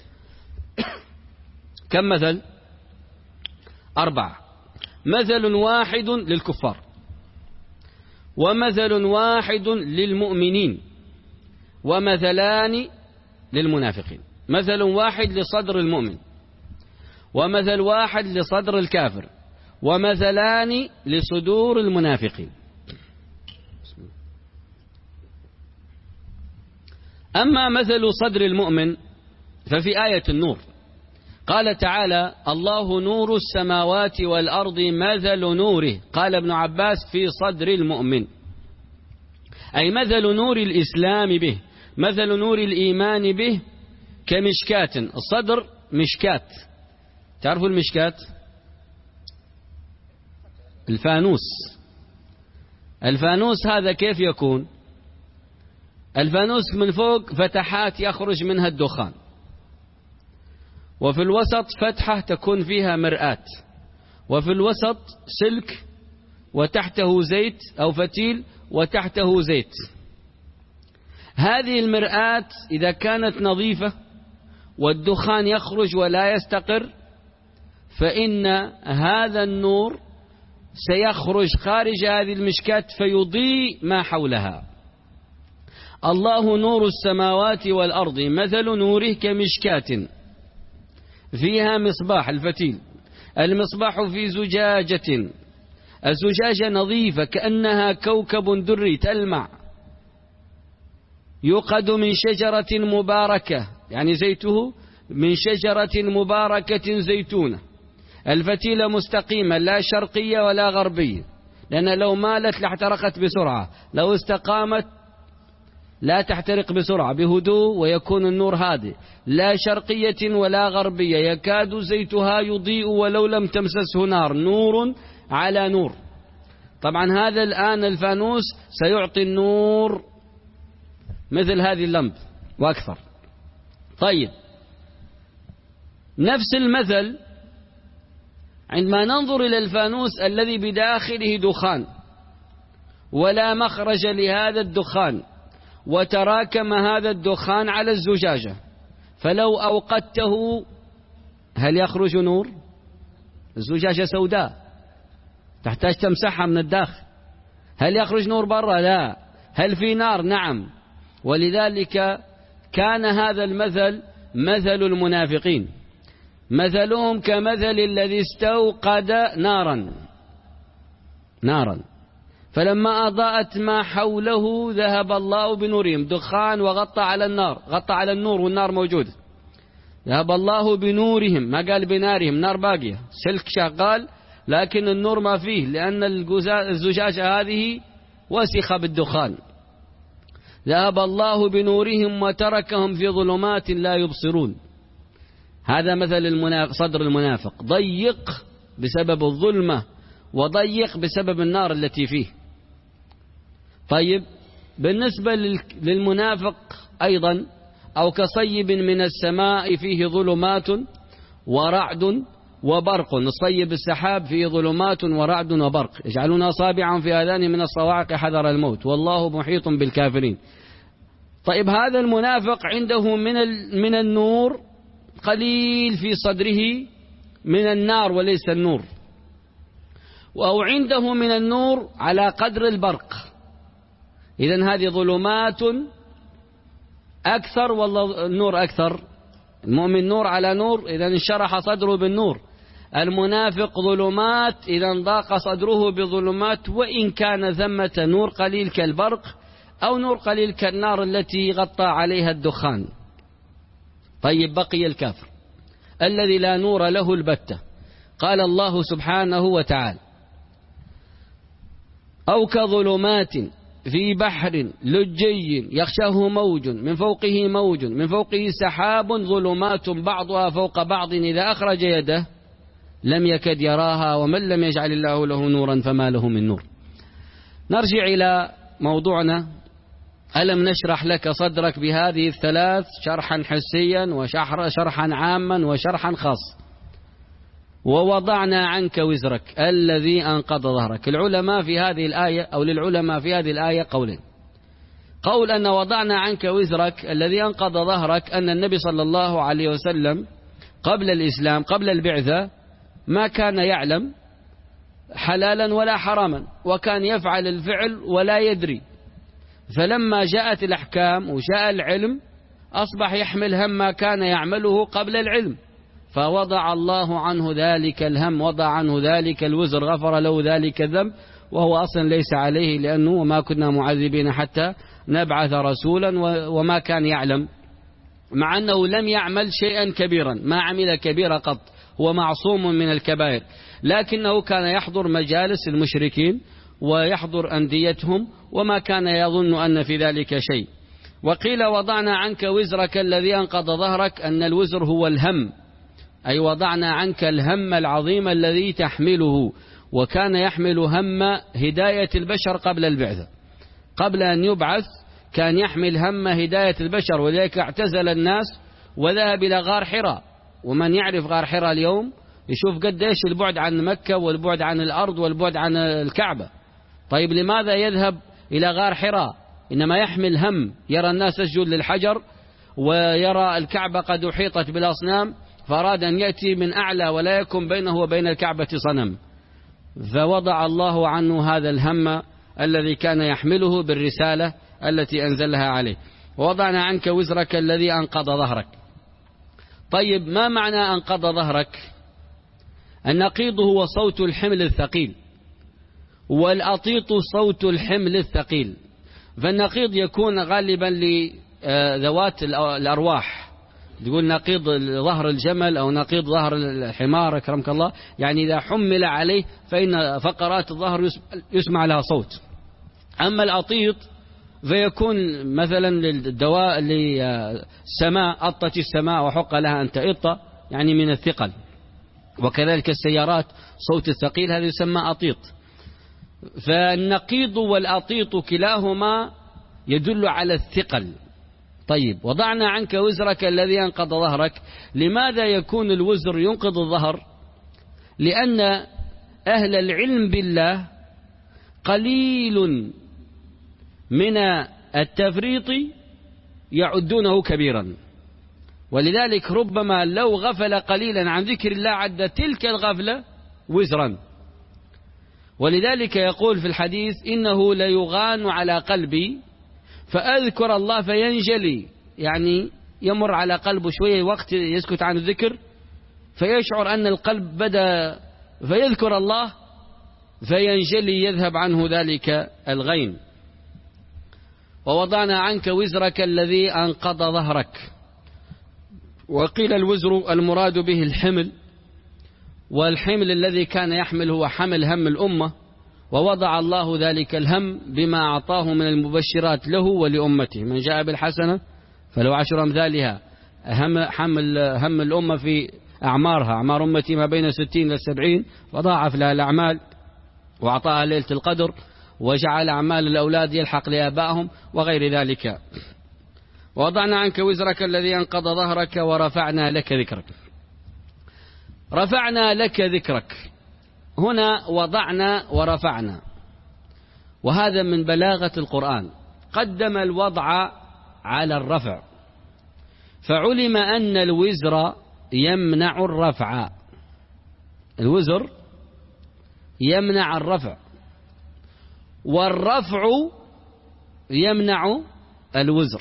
كم مثل؟ أربعة. مثل واحد للكفار، ومثل واحد للمؤمنين، ومثلان للمنافقين. مثل واحد لصدر المؤمن، ومثل واحد لصدر الكافر، ومثلان لصدور المنافقين. أما مثل صدر المؤمن ففي آية النور قال تعالى: الله نور السماوات والأرض مثل نوره. قال ابن عباس: في صدر المؤمن، أي مثل نور الإسلام به، مثل نور الإيمان به كمشكاة. الصدر مشكاة، تعرفوا المشكاة؟ الفانوس. الفانوس هذا كيف يكون؟ الفانوس من فوق فتحات يخرج منها الدخان، وفي الوسط فتحة تكون فيها مرآة، وفي الوسط سلك، وتحته زيت أو فتيل، وتحته زيت. هذه المرآة إذا كانت نظيفة والدخان يخرج ولا يستقر فإن هذا النور سيخرج خارج هذه المشكاة فيضيء ما حولها. الله نور السماوات والأرض مثل نوره كمشكاة فيها مصباح، الفتيل. المصباح في زجاجة، الزجاجة نظيفة كأنها كوكب دري تلمع، يوقد من شجرة مباركة، يعني زيته من شجرة مباركة زيتونة. الفتيلة مستقيمة لا شرقية ولا غربية، لأن لو مالت لاحترقت بسرعة، لو استقامت لا تحترق بسرعة، بهدوء ويكون النور هادئ. لا شرقية ولا غربية، يكاد زيتها يضيء ولو لم تمسسه نار، نور على نور. طبعا هذا الآن الفانوس سيعطي النور مثل هذه اللمب وأكثر. طيب، نفس المثل عندما ننظر إلى الفانوس الذي بداخله دخان ولا مخرج لهذا الدخان وتراكم هذا الدخان على الزجاجة، فلو أوقدته هل يخرج نور؟ الزجاجة سوداء تحتاج تمسحها من الداخل، هل يخرج نور برا؟ لا. هل في نار؟ نعم. ولذلك كان هذا المثل مثل المنافقين، مثلهم كمثل الذي استوقد نارا نارا فلما أضاءت ما حوله ذهب الله بنورهم، دخان وغطى على النار، غطى على النور والنار موجود، ذهب الله بنورهم، ما قال بنارهم، نار باقية، سلك شغال لكن النور ما فيه، لأن الزجاجة هذه وسخة بالدخان. ذهب الله بنورهم وتركهم في ظلمات لا يبصرون. هذا مثل المنافق، صدر المنافق ضيق بسبب الظلمة وضيق بسبب النار التي فيه. طيب بالنسبة للمنافق أيضا، أو كصيب من السماء فيه ظلمات ورعد وبرق. الصيب السحاب فيه ظلمات ورعد وبرق، يجعلون أصابعهم في آذانهم من الصواعق حذر الموت والله محيط بالكافرين. طيب هذا المنافق عنده من من النور قليل في صدره من النار وليس النور، أو عنده من النور على قدر البرق. إذن هذه ظلمات أكثر والله النور أكثر. المؤمن نور على نور إذا انشرح صدره بالنور، المنافق ظلمات إذا ضاق صدره بظلمات، وإن كان ثمة نور قليل كالبرق أو نور قليل كالنار التي غطى عليها الدخان. طيب بقي الكافر الذي لا نور له البتة. قال الله سبحانه وتعالى: أو كظلمات في بحر لجي يغشاه موج من فوقه موج من فوقه سحاب ظلمات بعضها فوق بعض إذا أخرج يده لم يكد يراها ومن لم يجعل الله له نورا فما له من نور. نرجع إلى موضوعنا. ألم نشرح لك صدرك بهذه الثلاث، شرحا حسيا وشرحا عاما وشرحا خاص. ووضعنا عنك وزرك الذي أنقض ظهرك. العلماء في هذه الآية أو للعلماء في هذه الآية قولين. قول أن وضعنا عنك وزرك الذي أنقض ظهرك أن النبي صلى الله عليه وسلم قبل الإسلام قبل البعثة ما كان يعلم حلالا ولا حراما، وكان يفعل الفعل ولا يدري، فلما جاءت الأحكام وجاء العلم أصبح يحمل هم ما كان يعمله قبل العلم، فوضع الله عنه ذلك الهم، وضع عنه ذلك الوزر، غفر له ذلك الذنب، وهو أصلا ليس عليه، لأنه وما كنا معذبين حتى نبعث رسولا، وما كان يعلم، مع أنه لم يعمل شيئا كبيرا، ما عمل كبيرا قط، هو معصوم من الكبائر، لكنه كان يحضر مجالس المشركين ويحضر أنديتهم وما كان يظن أن في ذلك شيء. وقيل وضعنا عنك وزرك الذي أنقض ظهرك، أن الوزر هو الهم، أي وضعنا عنك الهم العظيم الذي تحمله، وكان يحمل هم هداية البشر قبل البعثة، قبل أن يبعث كان يحمل هم هداية البشر، ولذلك اعتزل الناس وذهب إلى غار حراء. ومن يعرف غار حراء اليوم يشوف قد ايش البعد عن مكة والبعد عن الأرض والبعد عن الكعبة. طيب لماذا يذهب إلى غار حراء؟ إنما يحمل هم، يرى الناس يسجد للحجر ويرى الكعبة قد أحيطت بالأصنام، فأراد أن يأتي من أعلى ولا يكن بينه وبين الكعبة صنم، فوضع الله عنه هذا الهم الذي كان يحمله بالرسالة التي أنزلها عليه. ووضعنا عنك وزرك الذي أنقض ظهرك. طيب ما معنى أنقض ظهرك؟ النقيض هو صوت الحمل الثقيل، والأطيط صوت الحمل الثقيل. فالنقيض يكون غالبا لذوات الأرواح، تقول نقيض ظهر الجمل أو نقيض ظهر الحمار أكرمك الله، يعني إذا حمل عليه فإن فقرات الظهر يسمع لها صوت. أما الأطيط فيكون مثلا للدواء للسماء، أطت السماء وحق لها أن تئط، يعني من الثقل. وكذلك السيارات صوت الثقيل هذا يسمى أطيط. فالنقيض والأطيط كلاهما يدل على الثقل. طيب وضعنا عنك وزرك الذي أنقض ظهرك. لماذا يكون الوزر ينقض الظهر؟ لأن أهل العلم بالله قليل من التفريط يعدونه كبيرا، ولذلك ربما لو غفل قليلا عن ذكر الله عد تلك الغفلة وزرا. ولذلك يقول في الحديث: إنه ليغان على قلبي فأذكر الله فينجلي، يعني يمر على قلبه شوية وقت يسكت عن الذكر فيشعر أن القلب بدأ فيذكر الله فينجلي يذهب عنه ذلك الغين. ووضعنا عنك وزرك الذي أنقض ظهرك. وقيل الوزر المراد به الحمل، والحمل الذي كان يحمل هو حمل هم الأمة، ووضع الله ذلك الهم بما أعطاه من المبشرات له ولأمته. من جاء بالحسنة فلو عشر أمثالها. هم حمل هم الأمة في أعمارها، أعمار أمتي ما بين ستين للسبعين، فضاعف لها الأعمال وأعطاها ليلة القدر، وجعل أعمال الأولاد يلحق لآبائهم وغير ذلك. ووضعنا عنك وزرك الذي أنقض ظهرك ورفعنا لك ذكرك. رفعنا لك ذكرك، هنا وضعنا ورفعنا، وهذا من بلاغة القرآن. قدم الوضع على الرفع، فعلم أن الوزر يمنع الرفع، الوزر يمنع الرفع، والرفع يمنع الوزر.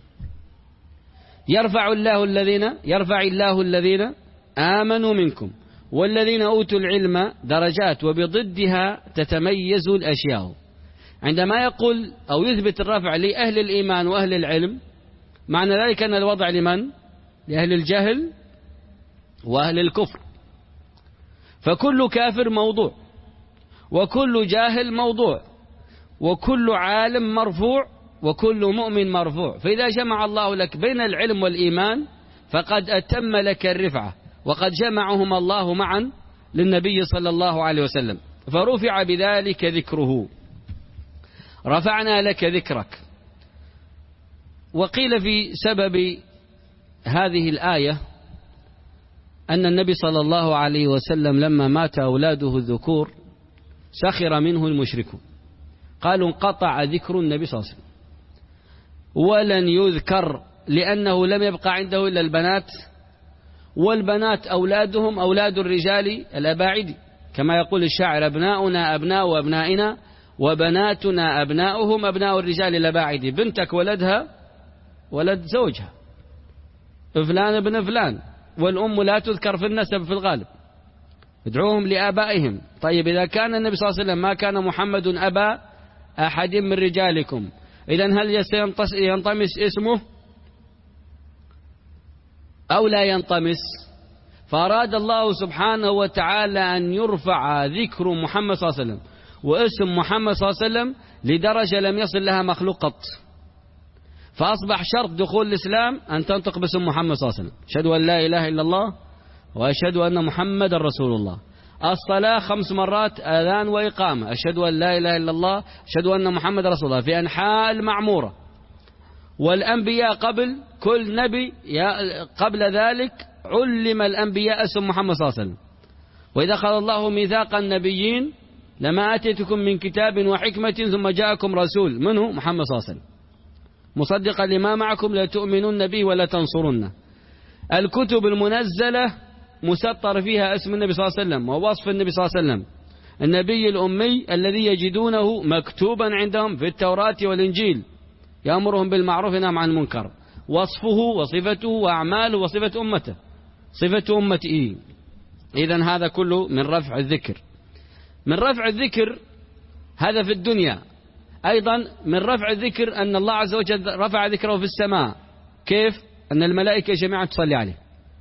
يرفع الله الذين يرفع الله الذين آمنوا منكم والذين أوتوا العلم درجات، وبضدها تتميز الأشياء. عندما يقول أو يثبت الرفع لأهل الإيمان وأهل العلم، معنى ذلك أن الوضع لمن؟ لأهل الجهل وأهل الكفر. فكل كافر موضوع، وكل جاهل موضوع، وكل عالم مرفوع، وكل مؤمن مرفوع. فإذا جمع الله لك بين العلم والإيمان فقد أتم لك الرفعة، وقد جمعهما الله معا للنبي صلى الله عليه وسلم، فرفع بذلك ذكره. رفعنا لك ذكرك. وقيل في سبب هذه الآية أن النبي صلى الله عليه وسلم لما مات أولاده الذكور سخر منه المشركون، قالوا انقطع ذكر النبي صلى الله عليه وسلم ولن يذكر، لأنه لم يبقى عنده إلا البنات، والبنات أولادهم أولاد الرجال الأباعد، كما يقول الشاعر: أبناؤنا أبناء أبنائنا وبناتنا أبناؤهم أبناء الرجال الأباعد. بنتك ولدها ولد زوجها، فلان ابن فلان، والأم لا تذكر في النسب في الغالب، ادعوهم لآبائهم. طيب إذا كان النبي صلى الله عليه وسلم ما كان محمد أبا أحد من رجالكم، إذن هل ينطمس اسمه أو لا ينطمس؟ فأراد الله سبحانه وتعالى أن يرفع ذكر محمد صلى الله عليه وسلم واسم محمد صلى الله عليه وسلم لدرجة لم يصل لها مخلوق قط، فأصبح شرط دخول الإسلام أن تنطق باسم محمد صلى الله عليه وسلم: أشهد أن لا إله إلا الله وأشهد أن محمد رسول الله. الصلاة خمس مرات أذان وإقامة: أشهد أن لا إله إلا الله أشهد أن محمد رسول الله، في أنحاء المعمورة. والأنبياء قبل كل نبي قبل ذلك علم الأنبياء اسم محمد صلى الله عليه وسلم. وإذا أخذ الله ميثاق النبيين لما آتيتكم من كتاب وحكمة ثم جاءكم رسول منه محمد صلى الله عليه وسلم مصدقا لما معكم لتؤمنن به ولا تنصرنه. الكتب المنزلة مسطر فيها اسم النبي صلى الله عليه وسلم ووصف النبي صلى الله عليه وسلم: النبي الأمي الذي يجدونه مكتوبا عندهم في التوراة والإنجيل يأمرهم بالمعروف وينهى عن المنكر. وصفه وصفته وأعماله وصفة أمته صفة أمته. إذن هذا كله من رفع الذكر. من رفع الذكر هذا في الدنيا. أيضا من رفع الذكر أن الله عز وجل رفع ذكره في السماء. كيف؟ أن الملائكة جميعا تصلي عليه،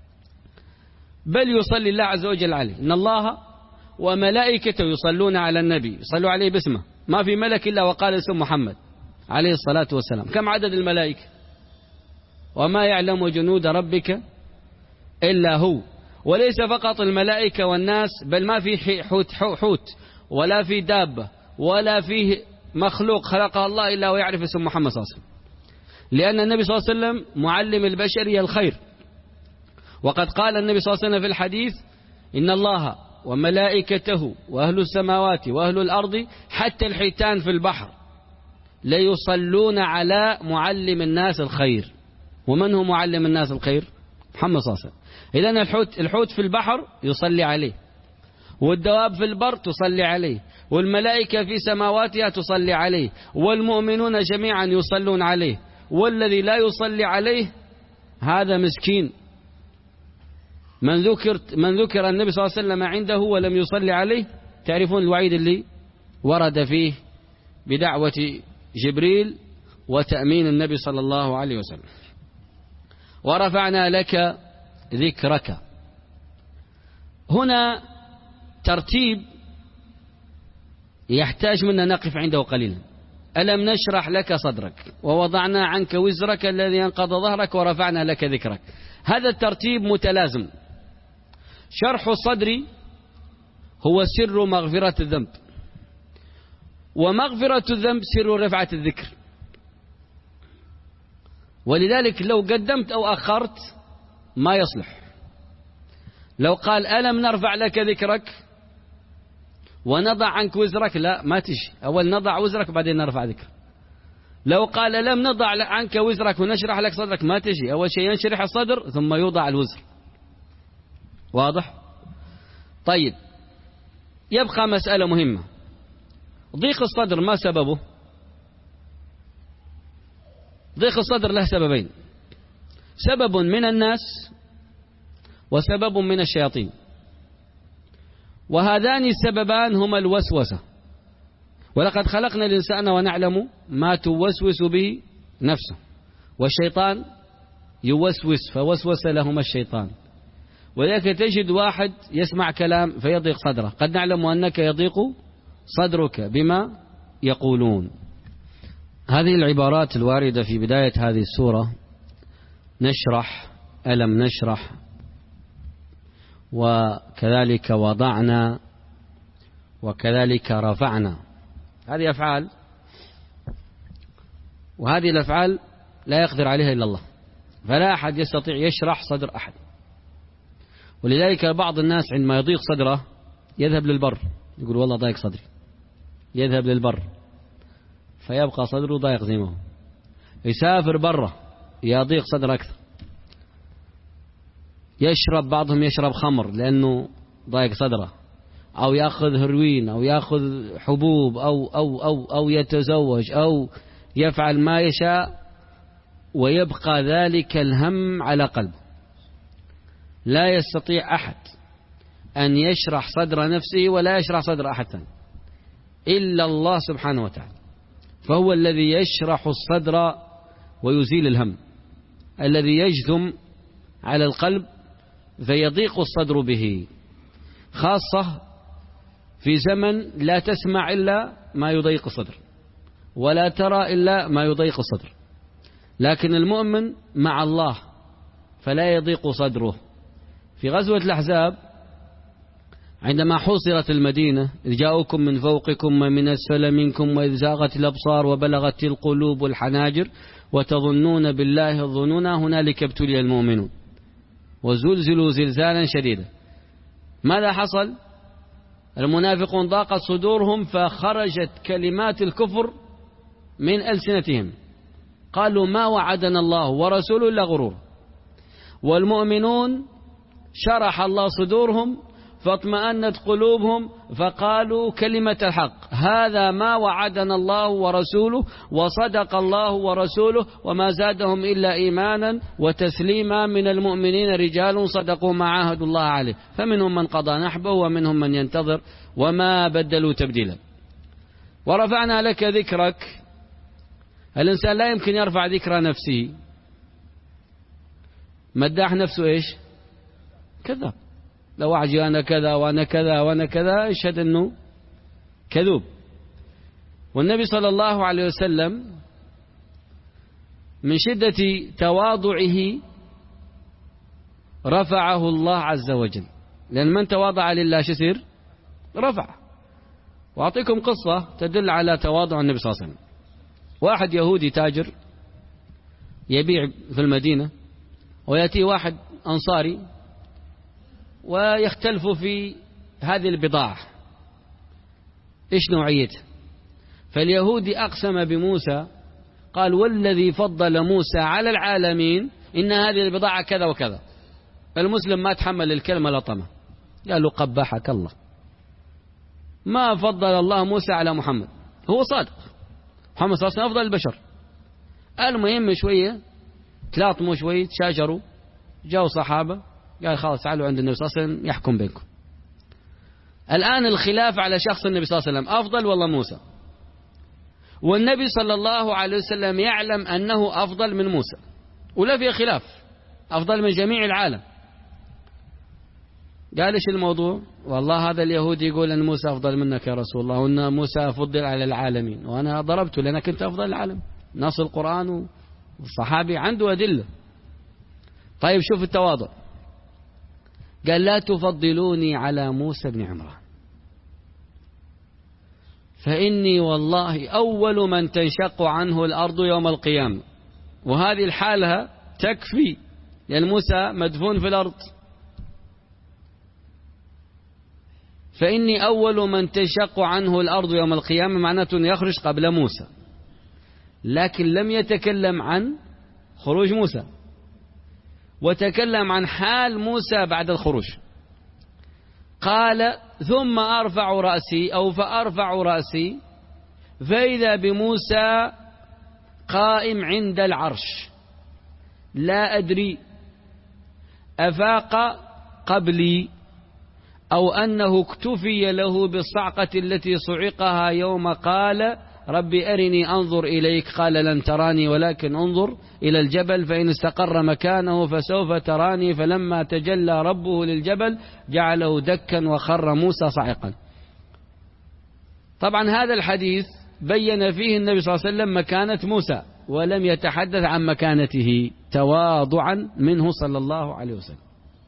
بل يصلي الله عز وجل عليه. إن الله وملائكته يصلون على النبي، يصلوا عليه باسمه. ما في ملك إلا وقال اسم محمد عليه الصلاة والسلام. كم عدد الملائكة؟ وما يعلم جنود ربك إلا هو. وليس فقط الملائكة والناس، بل ما في حوت, حوت ولا في دابة ولا في مخلوق خلقها الله إلا ويعرف اسم محمد صلى الله عليه وسلم، لأن النبي صلى الله عليه وسلم معلم البشرية الخير. وقد قال النبي صلى الله عليه وسلم في الحديث: إن الله وملائكته وأهل السماوات وأهل الأرض حتى الحيتان في البحر ليصلون على معلم الناس الخير. ومن هو معلم الناس الخير؟ محمد صلى الله عليه وسلم. إذن الحوت, الحوت في البحر يصلي عليه، والدواب في البر تصلي عليه، والملائكة في سماواتها تصلي عليه، والمؤمنون جميعا يصلون عليه، والذي لا يصلي عليه هذا مسكين. من ذكر من ذكر النبي صلى الله عليه وسلم عنده ولم يصلي عليه، تعرفون الوعيد اللي ورد فيه بدعوة جبريل وتأمين النبي صلى الله عليه وسلم. ورفعنا لك ذكرك. هنا ترتيب يحتاج منا نقف عنده قليلا. ألم نشرح لك صدرك ووضعنا عنك وزرك الذي ينقض ظهرك ورفعنا لك ذكرك. هذا الترتيب متلازم. شرح الصدر هو سر مغفرة الذنب، ومغفرة الذنب سر رفعة الذكر. ولذلك لو قدمت أو أخرت ما يصلح. لو قال ألم نرفع لك ذكرك ونضع عنك وزرك، لا ما تجي. أول نضع وزرك بعدين نرفع ذكر. لو قال ألم نضع عنك وزرك ونشرح لك صدرك، ما تجي. أول شيء ينشرح الصدر ثم يوضع الوزر. واضح؟ طيب، يبقى مسألة مهمة. ضيق الصدر ما سببه؟ ضيق الصدر له سببين: سبب من الناس وسبب من الشياطين. وهذان السببان هما الوسوسة. ولقد خلقنا الإنسان ونعلم ما توسوس به نفسه، والشيطان يوسوس فوسوس لهما الشيطان. ولذلك تجد واحد يسمع كلام فيضيق صدره. قد نعلم أنك يضيق صدرك بما يقولون. هذه العبارات الواردة في بداية هذه السورة: نشرح، ألم نشرح، وكذلك وضعنا، وكذلك رفعنا، هذه أفعال، وهذه الأفعال لا يقدر عليها إلا الله. فلا أحد يستطيع يشرح صدر أحد. ولذلك بعض الناس عندما يضيق صدره يذهب للبر، يقول والله ضايق صدري، يذهب للبر فيبقى صدره ضايق زي ما هو. يسافر برا يضيق صدره أكثر. يشرب، بعضهم يشرب خمر لأنه ضايق صدره، أو يأخذ هروين، أو يأخذ حبوب، أو, أو, أو, أو يتزوج، أو يفعل ما يشاء، ويبقى ذلك الهم على قلبه. لا يستطيع أحد أن يشرح صدر نفسه ولا يشرح صدر أحد ثاني إلا الله سبحانه وتعالى. فهو الذي يشرح الصدر ويزيل الهم، الذي يجثم على القلب فيضيق الصدر به، خاصة في زمن لا تسمع إلا ما يضيق الصدر، ولا ترى إلا ما يضيق الصدر. لكن المؤمن مع الله فلا يضيق صدره. في غزوة الأحزاب عندما حوصرت المدينة: إذ جاءوكم من فوقكم ومن أسفل منكم وإذ زاغت الأبصار وبلغت القلوب الحناجر وتظنون بالله الظنون هنالك ابتلي المؤمنون وزلزلوا زلزالا شديدا. ماذا حصل؟ المنافقون ضاقت صدورهم فخرجت كلمات الكفر من ألسنتهم، قالوا ما وعدنا الله ورسوله إلا غرور. والمؤمنون شرح الله صدورهم فاطمأنت قلوبهم فقالوا كلمة الحق: هذا ما وعدنا الله ورسوله وصدق الله ورسوله وما زادهم إلا إيمانا وتسليما من المؤمنين رجال صدقوا ما عاهدوا الله عليه فمنهم من قضى نحبه ومنهم من ينتظر وما بدلوا تبديلا. ورفعنا لك ذكرك. الإنسان لا يمكن يرفع ذكر نفسه. مداح نفسه إيش؟ كذاب. لو أعجي أنا كذا وأنا كذا وأنا كذا يشهد أنه كذوب. والنبي صلى الله عليه وسلم من شدة تواضعه رفعه الله عز وجل، لأن من تواضع لله شو يصير؟ رفع. وأعطيكم قصة تدل على تواضع النبي صلى الله عليه وسلم. واحد يهودي تاجر يبيع في المدينة، ويأتي واحد أنصاري ويختلف في هذه البضاعة إيش نوعيتها؟ فاليهودي أقسم بموسى قال والذي فضل موسى على العالمين إن هذه البضاعة كذا وكذا. المسلم ما تحمل الكلمة لطمة، قال له قبحك الله، ما فضل الله موسى على محمد، هو صادق، محمد صلى الله عليه وسلم أفضل البشر. المهم شوية تلاطموا شوية تشاجروا، جاءوا صحابة قال خلاص تعالوا عند النبي صلى الله عليه وسلم يحكم بينكم. الآن الخلاف على شخص النبي صلى الله عليه وسلم أفضل والله موسى، والنبي صلى الله عليه وسلم يعلم أنه أفضل من موسى ولا في خلاف، أفضل من جميع العالم. قال إيش الموضوع؟ والله هذا اليهودي يقول أن موسى أفضل منك يا رسول الله، وأن موسى فضل على العالمين، وأنا ضربته لأنك كنت أفضل العالم، نص القرآن والصحابي عنده أدلة. طيب شوف التواضع، قال لا تفضلوني على موسى بن عمران فإني والله أول من تنشق عنه الأرض يوم القيامة، وهذه الحالة تكفي لأن موسى مدفون في الأرض. فإني أول من تنشق عنه الأرض يوم القيامة معناته أنه يخرج قبل موسى، لكن لم يتكلم عن خروج موسى، وتكلم عن حال موسى بعد الخروج. قال ثم أرفع رأسي أو فأرفع رأسي فإذا بموسى قائم عند العرش لا أدري أفاق قبلي أو أنه اكتفي له بالصعقة التي صعقها يوم قال ربي أرني أنظر إليك، قال لن تراني ولكن انظر إلى الجبل فإن استقر مكانه فسوف تراني، فلما تجلى ربه للجبل جعله دكا وخر موسى صعقا. طبعا هذا الحديث بين فيه النبي صلى الله عليه وسلم مكانة موسى، ولم يتحدث عن مكانته تواضعا منه صلى الله عليه وسلم.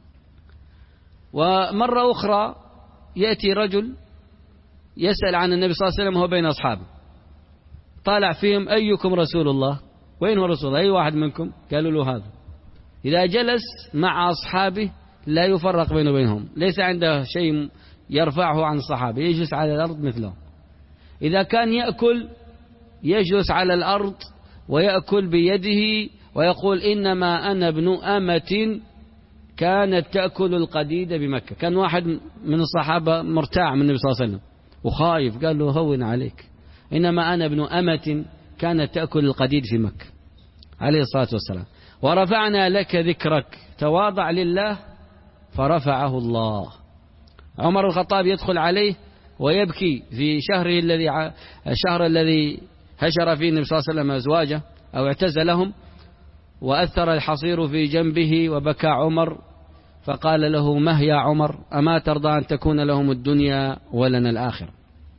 ومرة أخرى يأتي رجل يسأل عن النبي صلى الله عليه وسلم وهو بين أصحابه، طالع فيهم أيكم رسول الله؟ وين هو رسول الله؟ أي واحد منكم؟ قالوا له هذا. إذا جلس مع أصحابه لا يفرق بينه وبينهم، ليس عنده شيء يرفعه عن الصحابة، يجلس على الأرض مثلهم. إذا كان يأكل يجلس على الأرض ويأكل بيده ويقول إنما أنا ابن أمة كانت تأكل القديد بمكة. كان واحد من الصحابة مرتاع من النبي صلى الله عليه وسلم وخايف، قال له هون عليك، إنما أنا ابن أمة كانت تأكل القديد في مكة عليه الصلاة والسلام. ورفعنا لك ذكرك، تواضع لله فرفعه الله. عمر الخطاب يدخل عليه ويبكي في شهره الذي الشهر الذي هجر فيه النبي صلى الله عليه وسلم أزواجه أو اعتزلهم، وأثر الحصير في جنبه وبكى عمر فقال له مه يا عمر أما ترضى أن تكون لهم الدنيا ولنا الآخرة.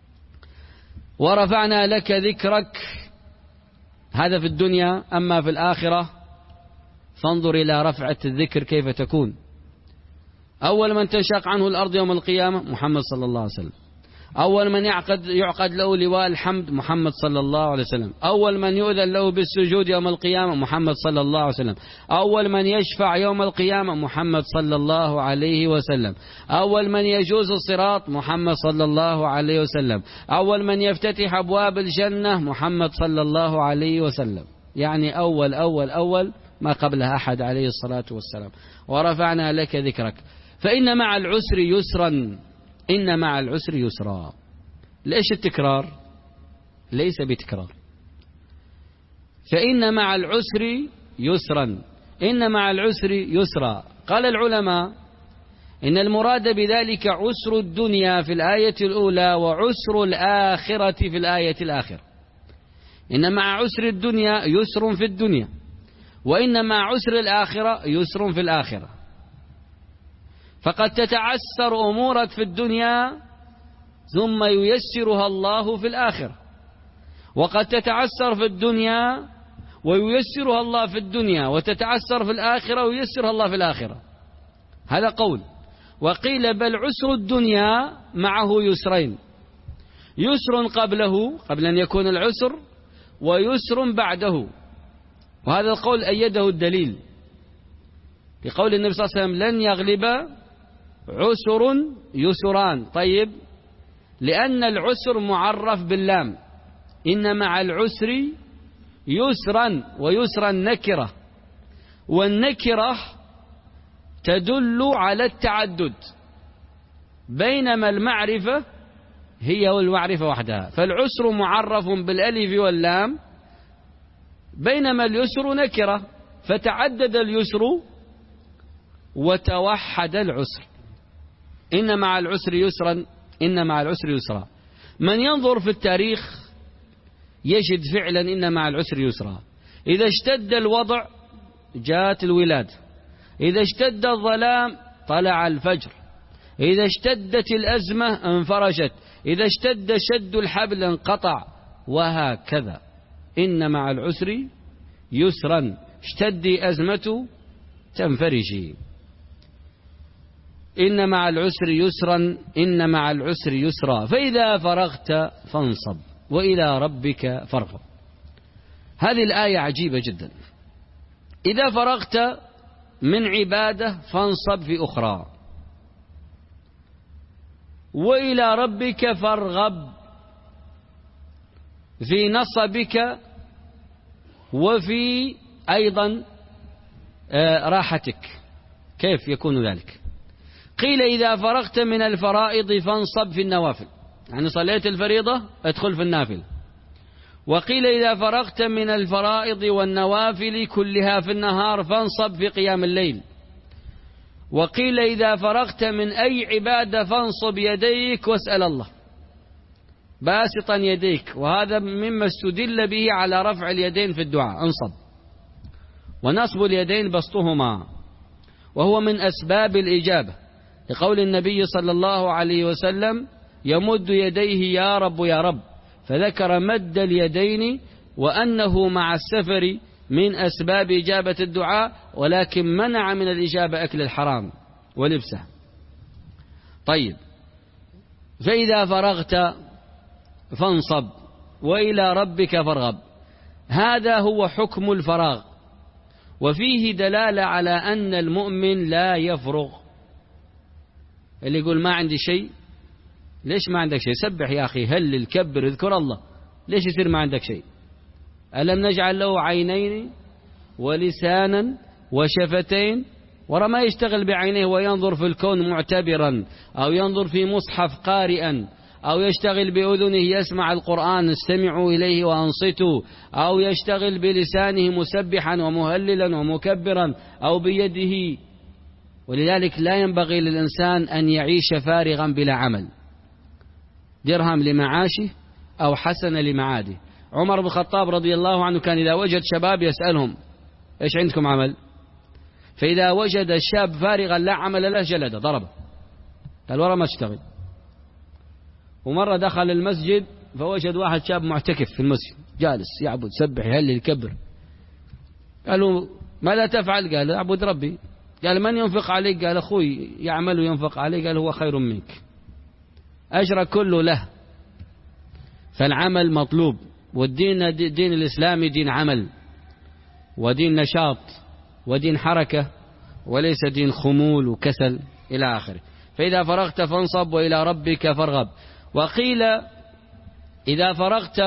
ورفعنا لك ذكرك، هذا في الدنيا. أما في الآخرة فانظر إلى رفعة الذكر كيف تكون. أول من تنشق عنه الأرض يوم القيامة محمد صلى الله عليه وسلم. أول من يعقد, يعقد له لواء الحمد محمد صلى الله عليه وسلم. أول من يؤذن له بالسجود يوم القيامة محمد صلى الله عليه وسلم. أول من يشفع يوم القيامة محمد صلى الله عليه وسلم. أول من يجوز الصراط محمد صلى الله عليه وسلم. أول من يفتتح أبواب الجنة محمد صلى الله عليه وسلم. يعني أول أول أول ما قبلها أحد عليه الصلاة والسلام. ورفعنا لك ذكرك فإن مع العسر يسرا، إن مع العسر يسرا. ليش التكرار؟ ليس بتكرار. فإن مع العسر يسرا، إن مع العسر يسرا. قال العلماء إن المراد بذلك عسر الدنيا في الآية الأولى وعسر الآخرة في الآية الآخرة. إن مع عسر الدنيا يسر في الدنيا، وإن مع عسر الآخرة يسر في الآخرة. فقد تتعسر أمورك في الدنيا ثم ييسرها الله في الآخرة، وقد تتعسر في الدنيا وييسرها الله في الدنيا، وتتعسر في الآخرة وييسرها الله في الآخرة. هذا قول. وقيل بل عسر الدنيا معه يسرين، يسر قبله قبل أن يكون العسر، ويسر بعده. وهذا القول أيده الدليل بقول النبي صلى الله عليه وسلم لن يغلب عسر يسران. طيب، لأن العسر معرف باللام، إن مع العسر يسرا، ويسرا نكرة، والنكرة تدل على التعدد، بينما المعرفة هي والمعرفة وحدها. فالعسر معرف بالألف واللام، بينما اليسر نكرة، فتعدد اليسر وتوحد العسر. إن مع العسر يسرا، إن مع العسر يسرا. من ينظر في التاريخ يجد فعلا إن مع العسر يسرا. إذا اشتد الوضع جاءت الولادة، إذا اشتد الظلام طلع الفجر، إذا اشتدت الأزمة انفرجت، إذا اشتد شد الحبل انقطع، وهكذا. إن مع العسر يسرا، اشتدي أزمته تنفرجي. إن مع العسر يسرا، إن مع العسر يسرا، فإذا فرغت فانصب وإلى ربك فارغب. هذه الآية عجيبة جدا. إذا فرغت من عبادة فانصب في أخرى، وإلى ربك فارغب في نصبك وفي أيضا راحتك. كيف يكون ذلك؟ قيل إذا فرغت من الفرائض فانصب في النوافل، يعني صليت الفريضة ادخل في النافل. وقيل إذا فرغت من الفرائض والنوافل كلها في النهار فانصب في قيام الليل. وقيل إذا فرغت من أي عبادة فانصب يديك واسأل الله باسطا يديك، وهذا مما استدل به على رفع اليدين في الدعاء، انصب. ونصب اليدين بسطهما، وهو من أسباب الإجابة، لقول النبي صلى الله عليه وسلم يمد يديه يا رب يا رب، فذكر مد اليدين وأنه مع السفر من أسباب إجابة الدعاء، ولكن منع من الإجابة أكل الحرام ولبسه. طيب، فإذا فرغت فانصب وإلى ربك فارغب. هذا هو حكم الفراغ، وفيه دلالة على أن المؤمن لا يفرغ. اللي يقول ما عندي شيء، ليش ما عندك شيء؟ سبح يا أخي، هلل كبر اذكر الله، ليش يصير ما عندك شيء؟ ألم نجعل له عينين ولسانا وشفتين؟ ورا ما يشتغل بعينيه وينظر في الكون معتبرا، أو ينظر في مصحف قارئا، أو يشتغل بأذنه يسمع القرآن استمعوا إليه وأنصتوا، أو يشتغل بلسانه مسبحا ومهللا ومكبرا، أو بيده. ولذلك لا ينبغي للإنسان أن يعيش فارغا بلا عمل، درهم لمعاشه أو حسنة لمعاده. عمر بن الخطاب رضي الله عنه كان إذا وجد شباب يسألهم إيش عندكم عمل؟ فإذا وجد الشاب فارغا لا عمل له جلده ضربه، قال ورا ما تشتغل. ومرة دخل المسجد فوجد واحد شاب معتكف في المسجد جالس يعبد سبح يهلل يكبر، قالوا ماذا تفعل؟ قال أعبد ربي. قال من ينفق عليك؟ قال أخوي يعمل وينفق عليك. قال هو خير منك، أجر كله له. فالعمل مطلوب، والدين الدين الإسلامي دين عمل ودين نشاط ودين حركة، وليس دين خمول وكسل إلى آخره. فإذا فرغت فانصب وإلى ربك فارغب. وقيل إذا فرغت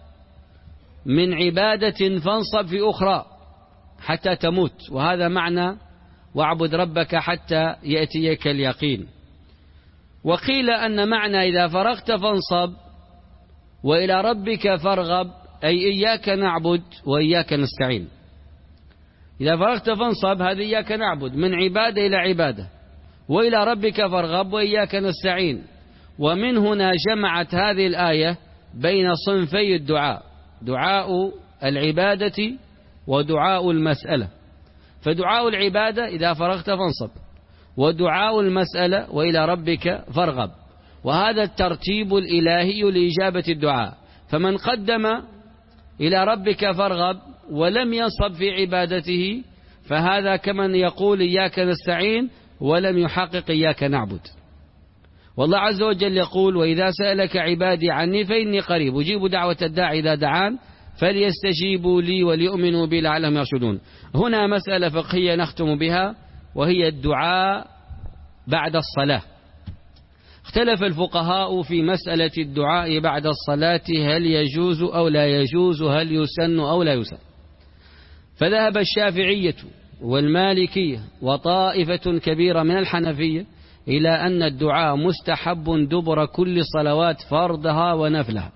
من عبادة فانصب في أخرى حتى تموت، وهذا معنى واعبد ربك حتى يأتيك اليقين. وقيل أن معنى إذا فرغت فانصب وإلى ربك فارغب أي إياك نعبد وإياك نستعين. إذا فرغت فانصب هذه إياك نعبد من عبادة إلى عبادة، وإلى ربك فارغب وإياك نستعين. ومن هنا جمعت هذه الآية بين صنفي الدعاء، دعاء العبادة ودعاء المسألة. فدعاء العبادة إذا فرغت فانصب، ودعاء المسألة وإلى ربك فارغب، وهذا الترتيب الإلهي لإجابة الدعاء. فمن قدم إلى ربك فارغب ولم ينصب في عبادته فهذا كمن يقول إياك نستعين ولم يحقق إياك نعبد. والله عز وجل يقول وإذا سألك عبادي عني فإني قريب أجيب دعوة الداعي إذا دعان فليستجيبوا لي وليؤمنوا بي لعلهم يرشدون. هنا مسألة فقهية نختم بها، وهي الدعاء بعد الصلاة. اختلف الفقهاء في مسألة الدعاء بعد الصلاة، هل يجوز أو لا يجوز، هل يسن أو لا يسن. فذهب الشافعية والمالكية وطائفة كبيرة من الحنفية إلى أن الدعاء مستحب دبر كل صلوات فرضها ونفلها،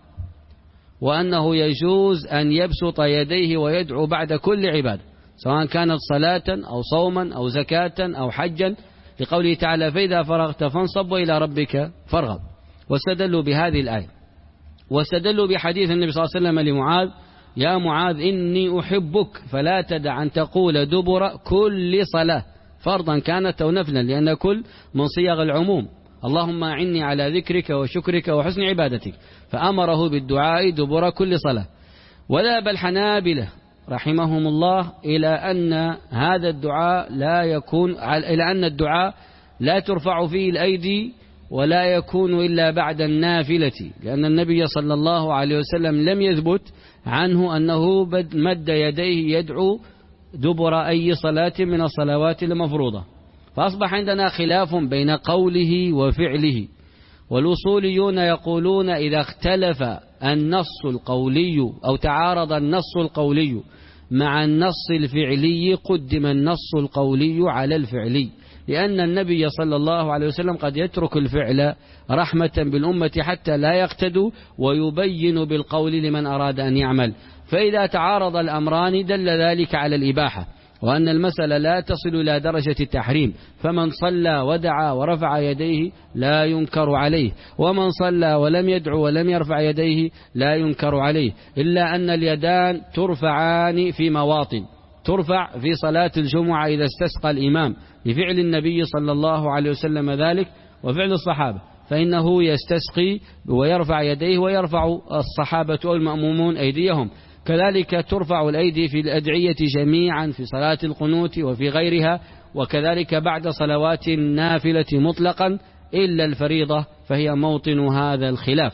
وأنه يجوز أن يبسط يديه ويدعو بعد كل عبادة، سواء كانت صلاة أو صوما أو زكاة أو حجا، لقوله تعالى فإذا فرغت فانصب إلى ربك فارغب. واستدلوا بهذه الآية، واستدلوا بحديث النبي صلى الله عليه وسلم لمعاذ: يا معاذ إني أحبك فلا تدع أن تقول دبر كل صلاة فرضا كانت أو نفلا، لأن كل من صيغ العموم، اللهم أعني على ذكرك وشكرك وحسن عبادتك، فأمره بالدعاء دبر كل صلاة. وذهب الحنابلة رحمهم الله إلى أن هذا الدعاء لا يكون إلى أن الدعاء لا ترفع فيه الأيدي ولا يكون إلا بعد النافلة، لأن النبي صلى الله عليه وسلم لم يثبت عنه أنه مد يديه يدعو دبر أي صلاة من الصلوات المفروضة. فأصبح عندنا خلاف بين قوله وفعله، والوصوليون يقولون إذا اختلف النص القولي أو تعارض النص القولي مع النص الفعلي قدم النص القولي على الفعلي، لأن النبي صلى الله عليه وسلم قد يترك الفعل رحمة بالأمة حتى لا يقتدوا، ويبين بالقول لمن أراد أن يعمل. فإذا تعارض الأمران دل ذلك على الإباحة، وأن المسألة لا تصل إلى درجة التحريم، فمن صلى ودعا ورفع يديه لا ينكر عليه، ومن صلى ولم يدعو ولم يرفع يديه لا ينكر عليه، إلا أن اليدان ترفعان في مواطن، ترفع في صلاة الجمعة إذا استسقى الإمام لفعل النبي صلى الله عليه وسلم ذلك وفعل الصحابة، فإنه يستسقي ويرفع يديه، ويرفع الصحابة والمأمومون أيديهم. كذلك ترفع الأيدي في الأدعية جميعا في صلاة القنوت وفي غيرها، وكذلك بعد صلوات النافلة مطلقا إلا الفريضة، فهي موطن هذا الخلاف.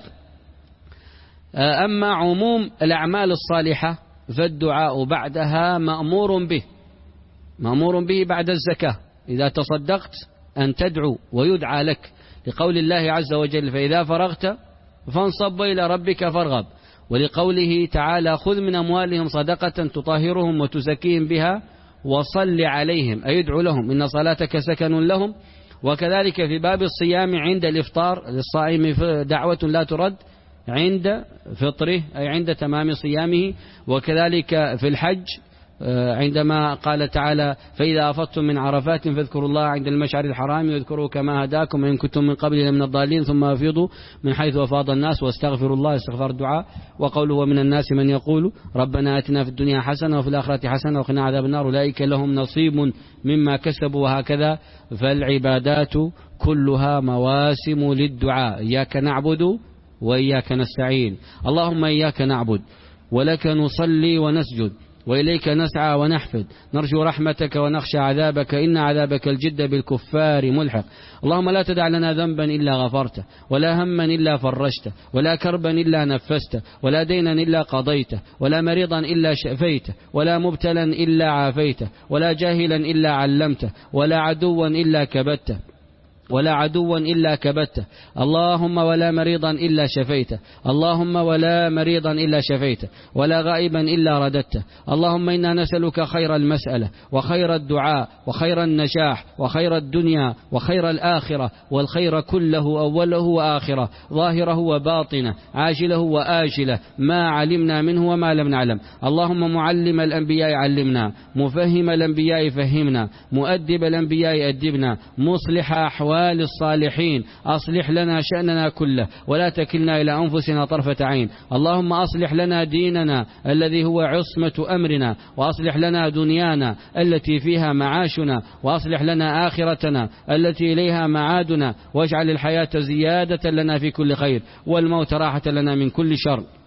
أما عموم الأعمال الصالحة فالدعاء بعدها مأمور به، مأمور به بعد الزكاة، إذا تصدقت أن تدعو ويدعى لك، لقول الله عز وجل فإذا فرغت فانصب إلى ربك فارغب، ولقوله تعالى خذ من أموالهم صدقة تطهرهم وتزكيهم بها وصل عليهم، أي ادعو لهم إن صلاتك سكن لهم. وكذلك في باب الصيام عند الإفطار للصائم دعوة لا ترد عند فطره أي عند تمام صيامه. وكذلك في الحج عندما قال تعالى فإذا أفضتم من عرفات فاذكروا الله عند المشعر الحرام واذكروا كما هداكم إن كنتم من قبل من الضالين ثم أفيضوا من حيث أفاض الناس واستغفروا الله استغفار الدعاء. وقوله ومن الناس من يقول ربنا آتنا في الدنيا حسنة وفي الآخرة حسنة وقنا عذاب النار أولئك لهم نصيب مما كسبوا. وهكذا فالعبادات كلها مواسم للدعاء، إياك نعبد وإياك نستعين، اللهم إياك نعبد ولك نصلي ونسجد وإليك نسعى ونحفد، نرجو رحمتك ونخشى عذابك إن عذابك الجد بالكفار ملحق. اللهم لا تدع لنا ذنبا إلا غفرته، ولا هما إلا فرجته، ولا كربا إلا نفسته، ولا دينا إلا قضيته، ولا مريضا إلا شفيته، ولا مبتلا إلا عافيته، ولا جاهلا إلا علمته، ولا عدوا إلا كبته ولا عدوا إلا كبته، اللهم ولا مريضا إلا شفيته، اللهم ولا مريضا إلا شفيته، ولا غائبا إلا رددته. اللهم إنا نسألك خير المسألة وخير الدعاء وخير النجاح وخير الدنيا وخير الآخرة، والخير كله أوله وآخره ظاهره وباطنه عاجله وآجله ما علمنا منه وما لم نعلم. اللهم معلم الأنبياء علمنا، مفهم الأنبياء فهمنا، مؤدب الأنبياء أدبنا، مصلح أحوال الصالحين أصلح لنا شأننا كله ولا تكلنا إلى أنفسنا طرفة عين. اللهم أصلح لنا ديننا الذي هو عصمة أمرنا، وأصلح لنا دنيانا التي فيها معاشنا، وأصلح لنا آخرتنا التي إليها معادنا، واجعل الحياة زيادة لنا في كل خير والموت راحة لنا من كل شر.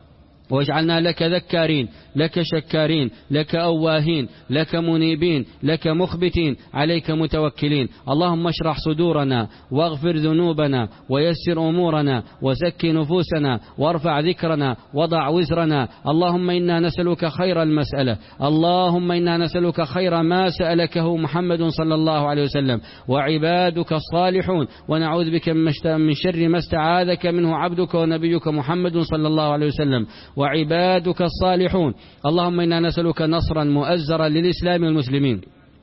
واجعلنا لك ذكارين، لك شكارين، لك أواهين، لك منيبين، لك مخبتين، عليك متوكلين. اللهم اشرح صدورنا واغفر ذنوبنا ويسر أمورنا وزك نفوسنا وارفع ذكرنا وضع وزرنا. اللهم إنا نسألك خير المسألة، اللهم إنا نسألك خير ما سألكه محمد صلى الله عليه وسلم وعبادك الصالحون، ونعوذ بك من شر ما استعاذك منه عبدك ونبيك محمد صلى الله عليه وسلم وعبادك الصالحون. اللهم إنا نسألك نصرا مؤزرا للإسلام والمسلمين،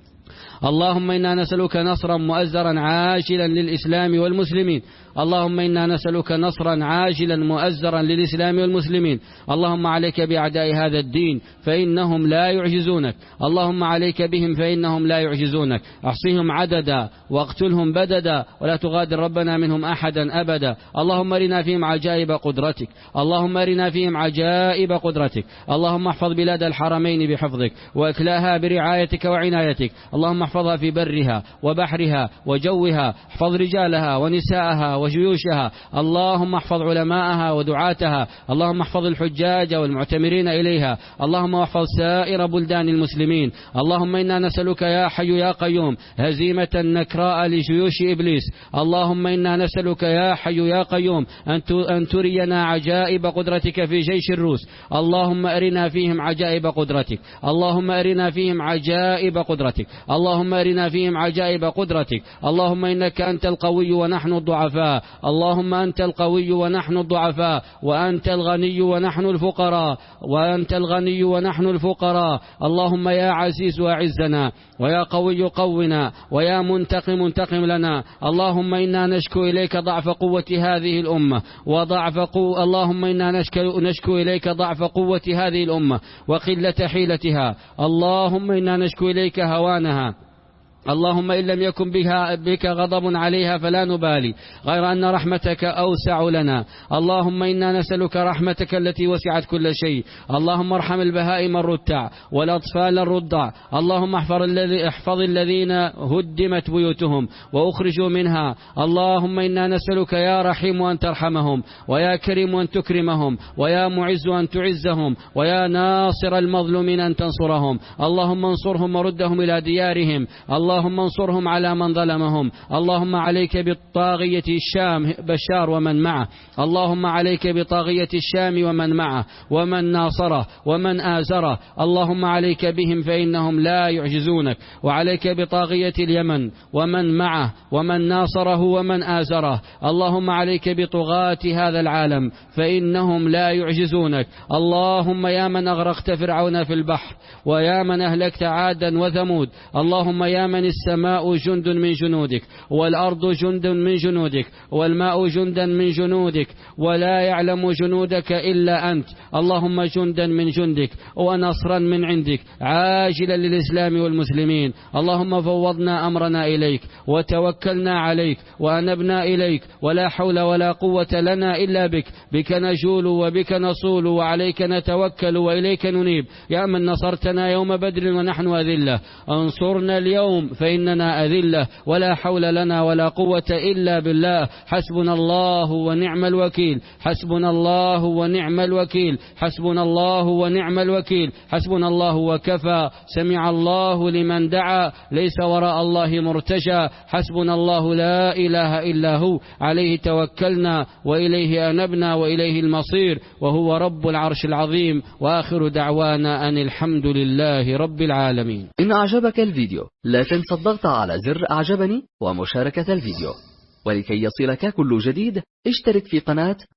اللهم إنا نسألك نصرا مؤزرا عاجلا للإسلام والمسلمين، اللهم إنا نسألك نصرا عاجلا مؤزرا للإسلام والمسلمين. اللهم عليك بأعداء هذا الدين فإنهم لا يعجزونك، اللهم عليك بهم فإنهم لا يعجزونك، أحصيهم عددا واقتلهم بددا ولا تغادر ربنا منهم أحدا أبدا. اللهم أرنا فيهم عجائب قدرتك، اللهم أرنا فيهم عجائب قدرتك. اللهم احفظ بلاد الحرمين بحفظك وأكلاها برعايتك وعنايتك، اللهم احفظها في برها وبحرها وجوها، احفظ رجالها ونساءها وجيوشها، اللهم احفظ علماءها ودعاتها، اللهم احفظ الحجاج والمعتمرين إليها، اللهم احفظ سائر بلدان المسلمين. اللهم إنا نسألك يا حي يا قيوم هزيمة نكراء لجيوش إبليس، اللهم إنا نسألك يا حي يا قيوم أن ترينا عجائب قدرتك في جيش الروس، اللهم أرنا فيهم عجائب قدرتك، اللهم أرنا فيهم عجائب قدرتك، اللهم أرنا فيهم عجائب قدرتك. اللهم إنك أنت القوي ونحن الضعفاء، اللهم أنت القوي ونحن الضعفاء، وأنت الغني ونحن الفقراء، وأنت الغني ونحن الفقراء. اللهم يا عزيز أعزنا، ويا قوي قونا، ويا منتقم انتقم لنا. اللهم إنا نشكو إليك ضعف قوة هذه الأمة وضعف قو... اللهم إنا نشكو... نشكو إليك ضعف قوة هذه الأمة وقلة حيلتها. اللهم إنا نشكو إليك هوانها، اللهم إن لم يكن بها بك غضب عليها فلا نبالي، غير أن رحمتك أوسع لنا. اللهم إنا نسألك رحمتك التي وسعت كل شيء. اللهم ارحم البهائم الرتع والأطفال الرضع، اللهم احفظ الذين هدمت بيوتهم وأخرجوا منها. اللهم إنا نسألك يا رحيم أن ترحمهم، ويا كريم أن تكرمهم، ويا معز أن تعزهم، ويا ناصر المظلومين أن تنصرهم. اللهم انصرهم وردهم إلى ديارهم، اللهم انصرهم على من ظلمهم. اللهم عليك بالطاغية الشام بشار ومن معه، اللهم عليك بطاغية الشام ومن معه ومن ناصره ومن آزره، اللهم عليك بهم فإنهم لا يعجزونك. وعليك بطاغية اليمن ومن معه ومن ناصره ومن آزره، اللهم عليك بطغاة هذا العالم فإنهم لا يعجزونك. اللهم يا من أغرقت فرعون في البحر، ويا من أهلكت عادا وثمود، اللهم يا من السماء جند من جنودك، والأرض جند من جنودك، والماء جندا من جنودك، ولا يعلم جنودك إلا أنت. اللهم جندا من جندك ونصرا من عندك عاجلا للإسلام والمسلمين. اللهم فوضنا أمرنا إليك وتوكلنا عليك وأنبنا إليك، ولا حول ولا قوة لنا إلا بك، بك نجول وبك نصول وعليك نتوكل وإليك ننيب. يا من نصرتنا يوم بدر ونحن أذلة، انصرنا اليوم فإننا أذلة، ولا حول لنا ولا قوة إلا بالله. حسبنا الله ونعم الوكيل، حسبنا الله ونعم الوكيل، حسبنا الله ونعم الوكيل، حسبنا الله وكفى. سمع الله لمن دعا، ليس وراء الله مرتجى. حسبنا الله لا إله إلا هو، عليه توكلنا وإليه أنبنا وإليه المصير، وهو رب العرش العظيم. وآخر دعوانا أن الحمد لله رب العالمين. إن أعجبك الفيديو لا تنسى الضغط على زر أعجبني ومشاركة الفيديو، ولكي يصلك كل جديد اشترك في قناة